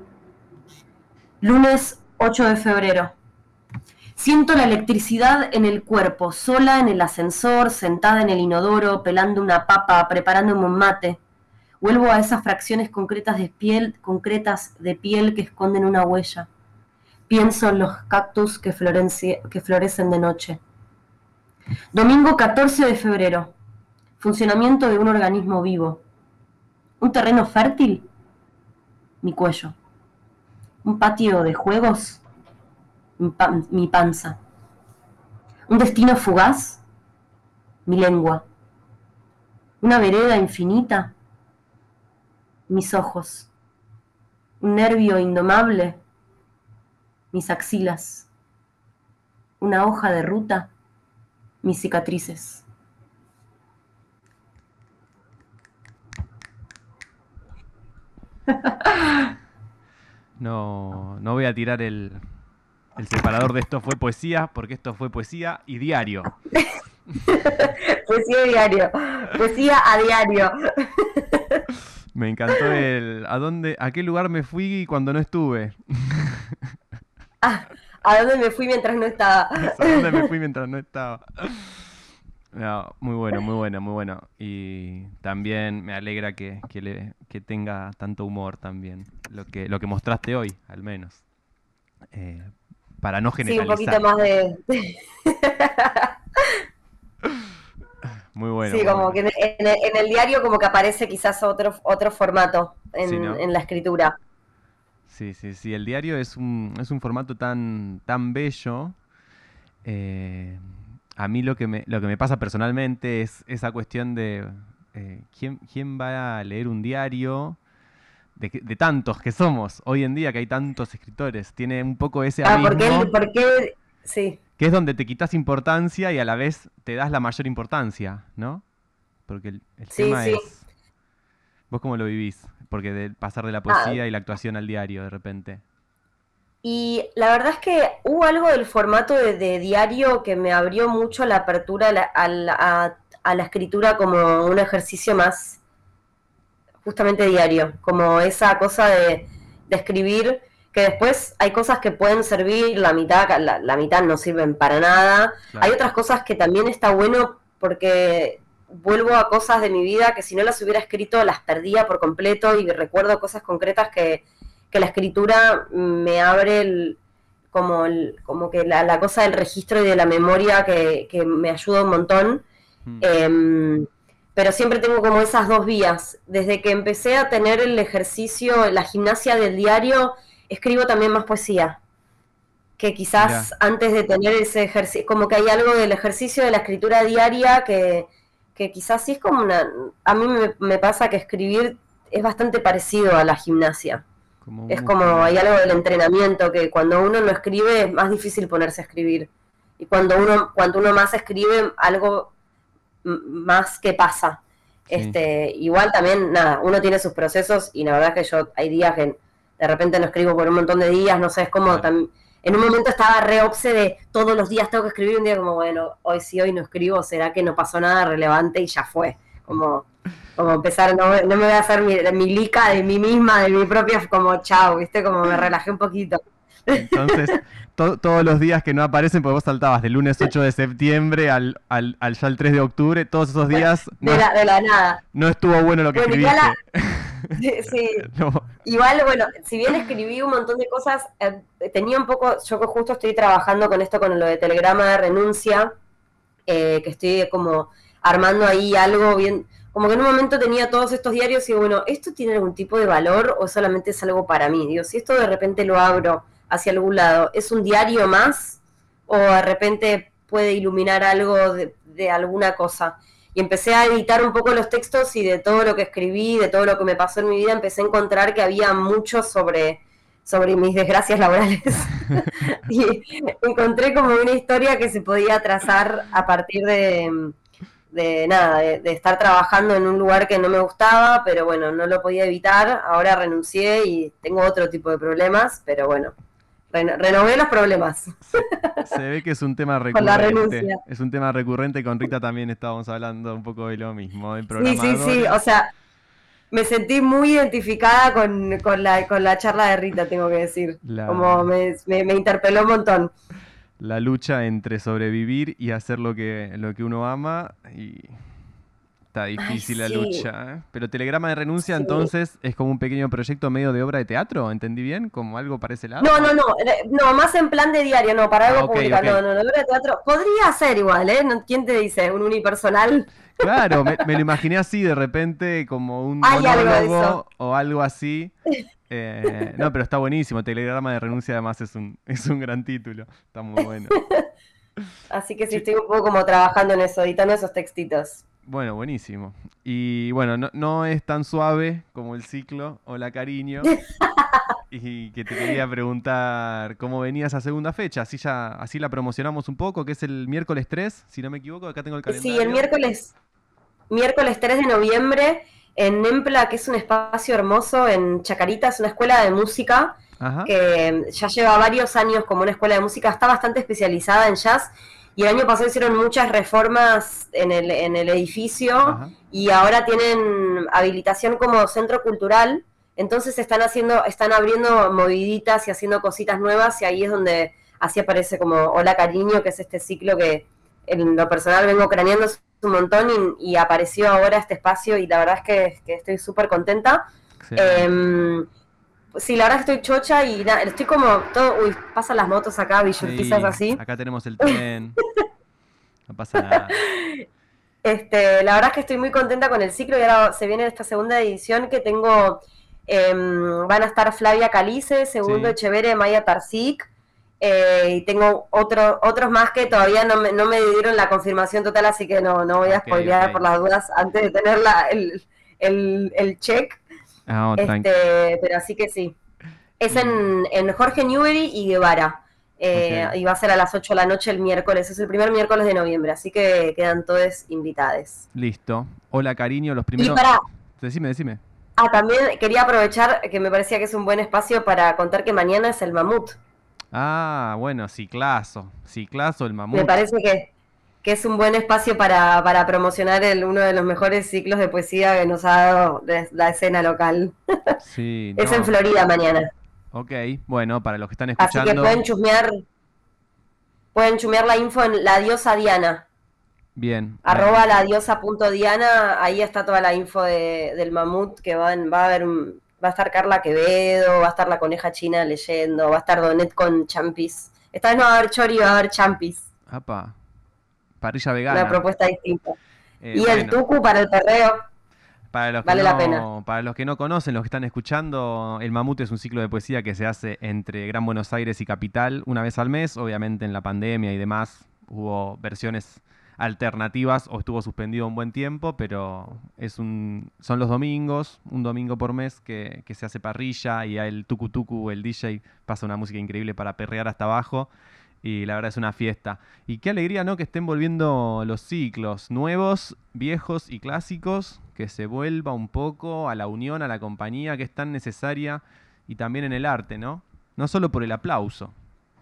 Lunes ocho de febrero. Siento la electricidad en el cuerpo, sola en el ascensor, sentada en el inodoro, pelando una papa, preparándome un mate. Vuelvo a esas fracciones concretas de piel, concretas de piel que esconden una huella. Pienso en los cactus que, florence, que florecen de noche. Domingo catorce de febrero. Funcionamiento de un organismo vivo. ¿Un terreno fértil? Mi cuello. ¿Un patio de juegos? Mi, pan, mi panza. ¿Un destino fugaz? Mi lengua. ¿Una vereda infinita? Mis ojos. ¿Un nervio indomable? Mis axilas. ¿Una hoja de ruta? Mis cicatrices. No, no voy a tirar el, el separador de esto fue poesía, porque esto fue poesía y diario. Poesía y diario. Poesía a diario. Me encantó el ¿a dónde, a qué lugar me fui cuando no estuve? Ah, ¿a dónde me fui mientras no estaba? ¿A dónde me fui mientras no estaba? No, muy bueno, muy bueno, muy bueno. Y también me alegra que, que, le, que tenga tanto humor también, lo que, lo que mostraste hoy, al menos. Eh, para no generalizar. Sí, un poquito más de... Muy bueno. Sí, muy como bueno. que en el, en el diario como que aparece quizás otro, otro formato en, Sí, ¿no? en la escritura. Sí, sí, sí. El diario es un, es un formato tan, tan bello. Eh, a mí lo que me, lo que me pasa personalmente es esa cuestión de eh, ¿quién, quién va a leer un diario de, que- de tantos que somos hoy en día, que hay tantos escritores. Tiene un poco ese Ah, abismo, porque él, porque sí. que es donde te quitas importancia y a la vez te das la mayor importancia, ¿no? Porque el, el Sí, tema sí. es... ¿Vos cómo lo vivís? Porque de pasar de la Ah, poesía y la actuación al diario de repente. y la verdad es que hubo algo del formato de, de diario que me abrió mucho la apertura a la, a la- a- a la escritura como un ejercicio más justamente diario, como esa cosa de, de escribir, que después hay cosas que pueden servir, la mitad, la, la mitad no sirven para nada. Claro. Hay otras cosas que también está bueno porque vuelvo a cosas de mi vida que si no las hubiera escrito las perdía por completo y recuerdo cosas concretas que, que la escritura me abre el, como, el, como que la, la cosa del registro y de la memoria que, que me ayuda un montón. Mm. Eh, pero siempre tengo como esas dos vías. Desde que empecé a tener el ejercicio, la gimnasia del diario, escribo también más poesía. Que quizás Mirá. antes de tener ese ejercicio, como que hay algo del ejercicio de la escritura diaria que, que quizás sí es como una... A mí me, me pasa que escribir es bastante parecido a la gimnasia. Como es como, hay algo del entrenamiento, que cuando uno no escribe es más difícil ponerse a escribir. Y cuando uno, cuando uno más escribe, algo más que pasa. Sí. Este, igual también, nada, uno tiene sus procesos y la verdad es que yo hay días que de repente no escribo por un montón de días, no sé, es como claro. tam, en un momento estaba re obse de todos los días tengo que escribir, un día como, bueno, hoy sí, hoy no escribo, será que no pasó nada relevante y ya fue. Como, como empezar, no, no me voy a hacer mi, mi lica de mí misma, de mi propia, como chao, ¿viste? Como me relajé un poquito. Entonces, to, todos los días que no aparecen, porque vos saltabas del lunes ocho de septiembre al, al, al ya el tres de octubre, todos esos días... De, no, la, de la nada. No estuvo bueno lo que bueno, escribiste. La, sí, sí. No. Igual, bueno, si bien escribí un montón de cosas, eh, tenía un poco, yo justo estoy trabajando con esto, con lo de telegrama de renuncia, eh, que estoy como armando ahí algo bien... Como que en un momento tenía todos estos diarios y digo, bueno, ¿esto tiene algún tipo de valor o solamente es algo para mí? Digo, si esto de repente lo abro hacia algún lado, ¿es un diario más? ¿O de repente puede iluminar algo de, de alguna cosa? Y empecé a editar un poco los textos y de todo lo que escribí, de todo lo que me pasó en mi vida, empecé a encontrar que había mucho sobre, sobre mis desgracias laborales. Y encontré como una historia que se podía trazar a partir de... de nada, de, de estar trabajando en un lugar que no me gustaba, pero bueno, no lo podía evitar, ahora renuncié y tengo otro tipo de problemas, pero bueno, reno, renové los problemas. Se, se ve que es un tema recurrente. Con la renuncia. Es un tema recurrente, con Rita también estábamos hablando un poco de lo mismo, del programador. Sí, sí, sí, o sea, me sentí muy identificada con, con, la, con la charla de Rita, tengo que decir, la... como me, me, me interpeló un montón. La lucha entre sobrevivir y hacer lo que, lo que uno ama, y está difícil Ay, sí. la lucha, ¿eh? Pero Telegrama de Renuncia, sí. Entonces, es como un pequeño proyecto medio de obra de teatro, ¿entendí bien? ¿Como algo para ese lado? No, no, no, no, más en plan de diario, no, para algo ah, okay, publicado, okay. no, no, no, obra de teatro, podría ser igual, ¿eh? ¿Quién te dice? ¿Un unipersonal? Claro, me, me lo imaginé así, de repente, como un monólogo o algo así. Eh, no, pero está buenísimo. Telegrama de Renuncia además es un, es un gran título. Está muy bueno. Así que sí, estoy un poco como trabajando en eso, editando esos textitos. Bueno, buenísimo. Y bueno, no, no es tan suave como el ciclo Hola Cariño. Y que te quería preguntar cómo venía esa segunda fecha. Así ya así la promocionamos un poco, que es el miércoles tres, si no me equivoco. Acá tengo el calendario. Sí, el miércoles, miércoles tres de noviembre. En Nempla, que es un espacio hermoso en Chacarita, es una escuela de música. Ajá. Que ya lleva varios años como una escuela de música, está bastante especializada en jazz, y el año pasado hicieron muchas reformas en el, en el edificio. Ajá. Y ahora tienen habilitación como centro cultural, entonces están haciendo, están abriendo moviditas y haciendo cositas nuevas, y ahí es donde así aparece como Hola Cariño, que es este ciclo que en lo personal vengo craneando un montón y, y apareció ahora este espacio y la verdad es que, que estoy súper contenta. Sí. Eh, sí, la verdad es que estoy chocha y na, estoy como todo, uy, pasan las motos acá, Villurquizas sí, así. Acá tenemos el tren. No pasa nada. Este, la verdad es que estoy muy contenta con el ciclo y ahora se viene esta segunda edición que tengo, eh, van a estar Flavia Calice, Segundo sí. Echeverre, Maya Tarsic. Eh, y tengo otro, otros más que todavía no me, no me dieron la confirmación total, así que no, no voy a okay, spoilear okay. por las dudas antes de tener la, el, el, el check. Oh, este, pero así que sí. Es en, en Jorge Newbery y Guevara. Eh, okay. Y va a ser a las ocho de la noche el miércoles. Es el primer miércoles de noviembre, así que quedan todos invitados. Listo. Hola, cariño, los primeros... Y para... Decime, decime. Ah, también quería aprovechar que me parecía que es un buen espacio para contar que mañana es el Mamut. Ah, bueno, ciclazo, ciclazo el Mamut. Me parece que, que es un buen espacio para, para promocionar el, uno de los mejores ciclos de poesía que nos ha dado la escena local. Sí, es no. en Florida mañana. Ok, bueno, para los que están escuchando... Así que pueden chusmear, pueden chusmear la info en La Diosa Diana. Bien. Arroba ladiosa punto diana, ahí está toda la info de, del Mamut, que van, va a haber un... Va a estar Carla Quevedo, va a estar la Coneja China leyendo, va a estar Donet con champis. Esta vez no va a haber chori, va a haber champis. Apa, parrilla vegana. Una propuesta distinta. Eh, y bueno. el tucu para el perreo. Para los, que vale no, la pena. para los que no conocen, los que están escuchando, El Mamut es un ciclo de poesía que se hace entre Gran Buenos Aires y Capital una vez al mes. Obviamente en la pandemia y demás hubo versiones alternativas o estuvo suspendido un buen tiempo, pero es un, son los domingos, un domingo por mes que, que se hace parrilla y el tucu tucu, el D J, pasa una música increíble para perrear hasta abajo. Y la verdad es una fiesta. Y qué alegría, ¿no? Que estén volviendo los ciclos nuevos, viejos y clásicos, que se vuelva un poco a la unión, a la compañía que es tan necesaria y también en el arte, ¿no? No solo por el aplauso,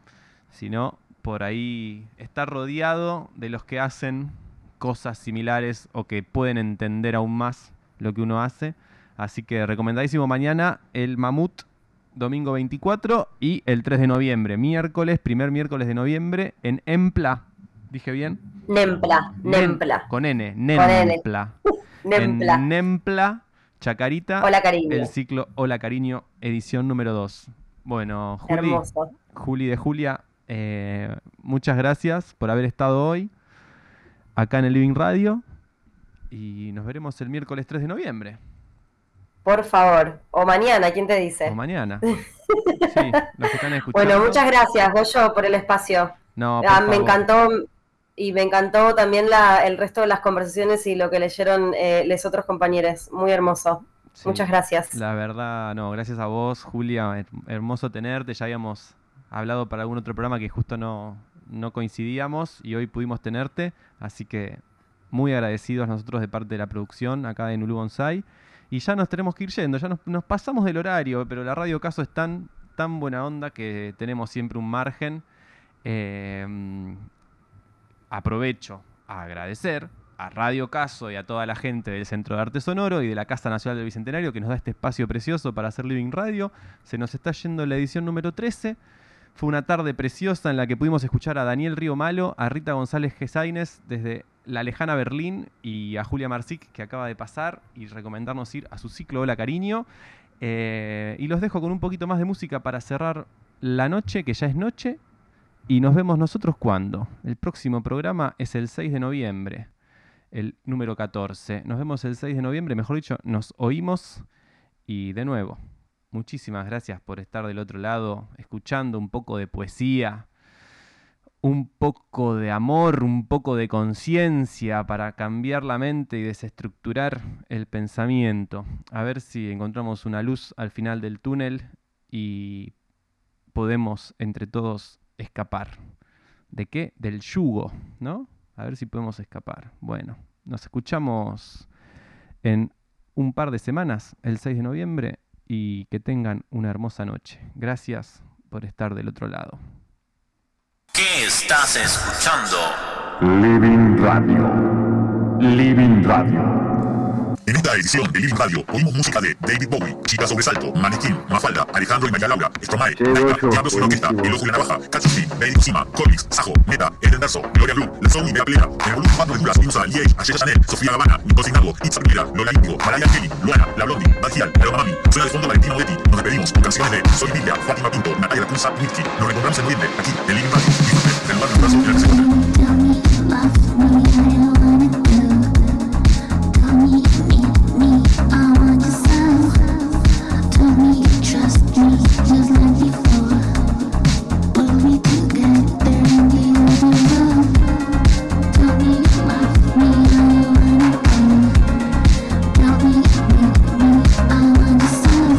sino por ahí estar rodeado de los que hacen cosas similares o que pueden entender aún más lo que uno hace. Así que recomendadísimo mañana el Mamut, domingo veinticuatro, y el tres de noviembre, miércoles, primer miércoles de noviembre, en Empla. ¿Dije bien? Nempla, Nempla. Con N, Con N. Nempla. Nempla. En Nempla, Chacarita. Hola, cariño. El ciclo Hola Cariño, edición número dos. Bueno, Juli, Hermoso. Juli de Julia, eh, muchas gracias por haber estado hoy acá en el Living Radio y nos veremos el miércoles tres de noviembre. Por favor. O mañana, ¿quién te dice? O mañana. Sí, los que están escuchando. Bueno, muchas gracias, Goyo, por el espacio. No, por Ah, favor. me encantó y me encantó también la, el resto de las conversaciones y lo que leyeron eh, los otros compañeros. Muy hermoso. Sí, muchas gracias. La verdad, no, gracias a vos, Julia. Her- Hermoso tenerte. Ya habíamos hablado para algún otro programa que justo no, no coincidíamos y hoy pudimos tenerte. Así que muy agradecidos nosotros de parte de la producción acá en Ulu Bonsai. Y ya nos tenemos que ir yendo, ya nos, nos pasamos del horario, pero la Radio Caso es tan, tan buena onda que tenemos siempre un margen. Eh, aprovecho a agradecer a Radio Caso y a toda la gente del Centro de Arte Sonoro y de la Casa Nacional del Bicentenario que nos da este espacio precioso para hacer Living Radio. Se nos está yendo la edición número trece. Fue una tarde preciosa en la que pudimos escuchar a Daniel Río Malo, a Rita González Gesaines desde la lejana Berlín y a Julia Marsic, que acaba de pasar, y recomendarnos ir a su ciclo Hola Cariño. Eh, y los dejo con un poquito más de música para cerrar la noche, que ya es noche, y nos vemos nosotros cuando. El próximo programa es el seis de noviembre, el número catorce. Nos vemos el seis de noviembre, mejor dicho, nos oímos. Y de nuevo, muchísimas gracias por estar del otro lado, escuchando un poco de poesía, un poco de amor, un poco de conciencia para cambiar la mente y desestructurar el pensamiento. A ver si encontramos una luz al final del túnel y podemos entre todos escapar. ¿De qué? Del yugo, ¿no? A ver si podemos escapar. Bueno, nos escuchamos en un par de semanas, el seis de noviembre, y que tengan una hermosa noche. Gracias por estar del otro lado. ¿Qué estás escuchando? Living Radio. Living Radio. En esta edición de Living Radio oímos música de David Bowie, Chica Sobresalto, Manequín, Mafalda, Alejandro y María Laura, Stromae, Taika, Diablos y la Orquesta, El Ojo y la Navaja, Katsushi, Lady Kusima, Colix, Sajo, Meta, Eden Darso, Gloria Blue, La Soul y Bea Plena. En el volumen cuatro de Duras oímos a Liege, Ayesha Chanel, Sofía Gavana, Nicole Sinago, Itza Primera, Lola Índigo, Mariah Kelly, Luana, La Blondie, Badgial, Aroma Mami. Suena de fondo Valentino Moretti. Nos despedimos con canciones de Soy Biblia, Fátima Pinto, Natalia Lacunza y Mitski. Nos reencontramos en noviembre, aquí en Living Radio. Disfruten del lugar de un abrazo y la que se encuentren.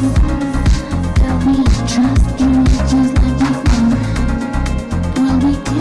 Trust me, just like before. Will we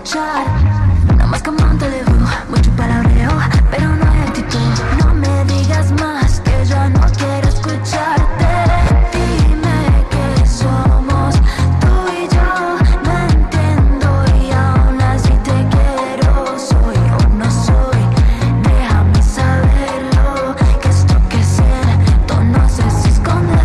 escuchar. No más como un televisor, mucho palabreo, pero no hay actitud. No me digas más, que ya no quiero escucharte. Dime que somos tú y yo. No entiendo y aún así te quiero. Soy o no soy, déjame saberlo. Que esto que siento no sé si esconderlo.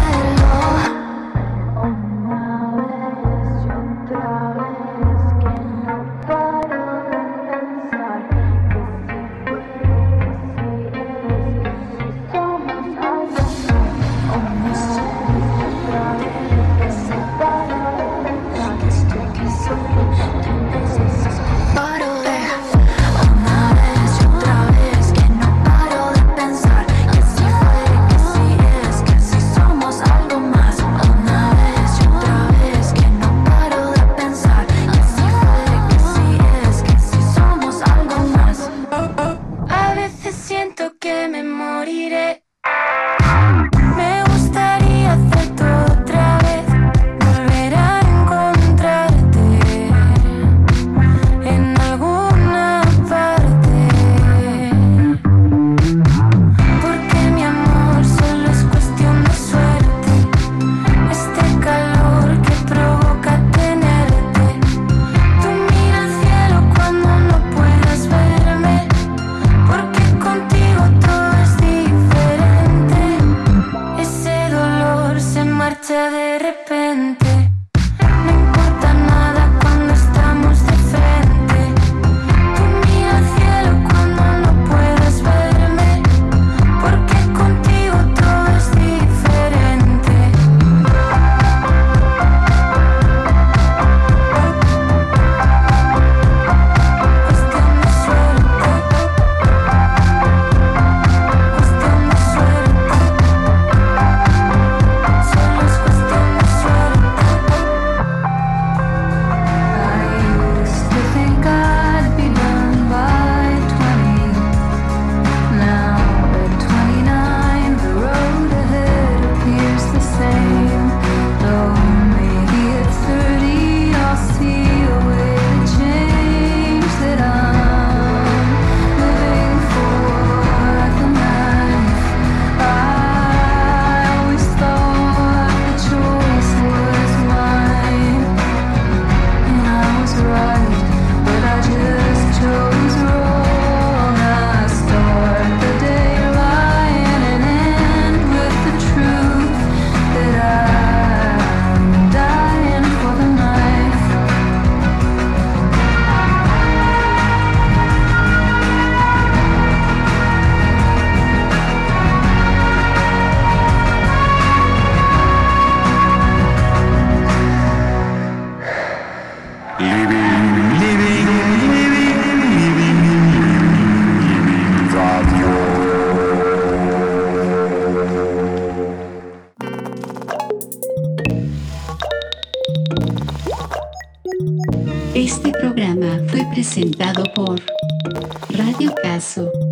Este programa fue presentado por Radio Caso.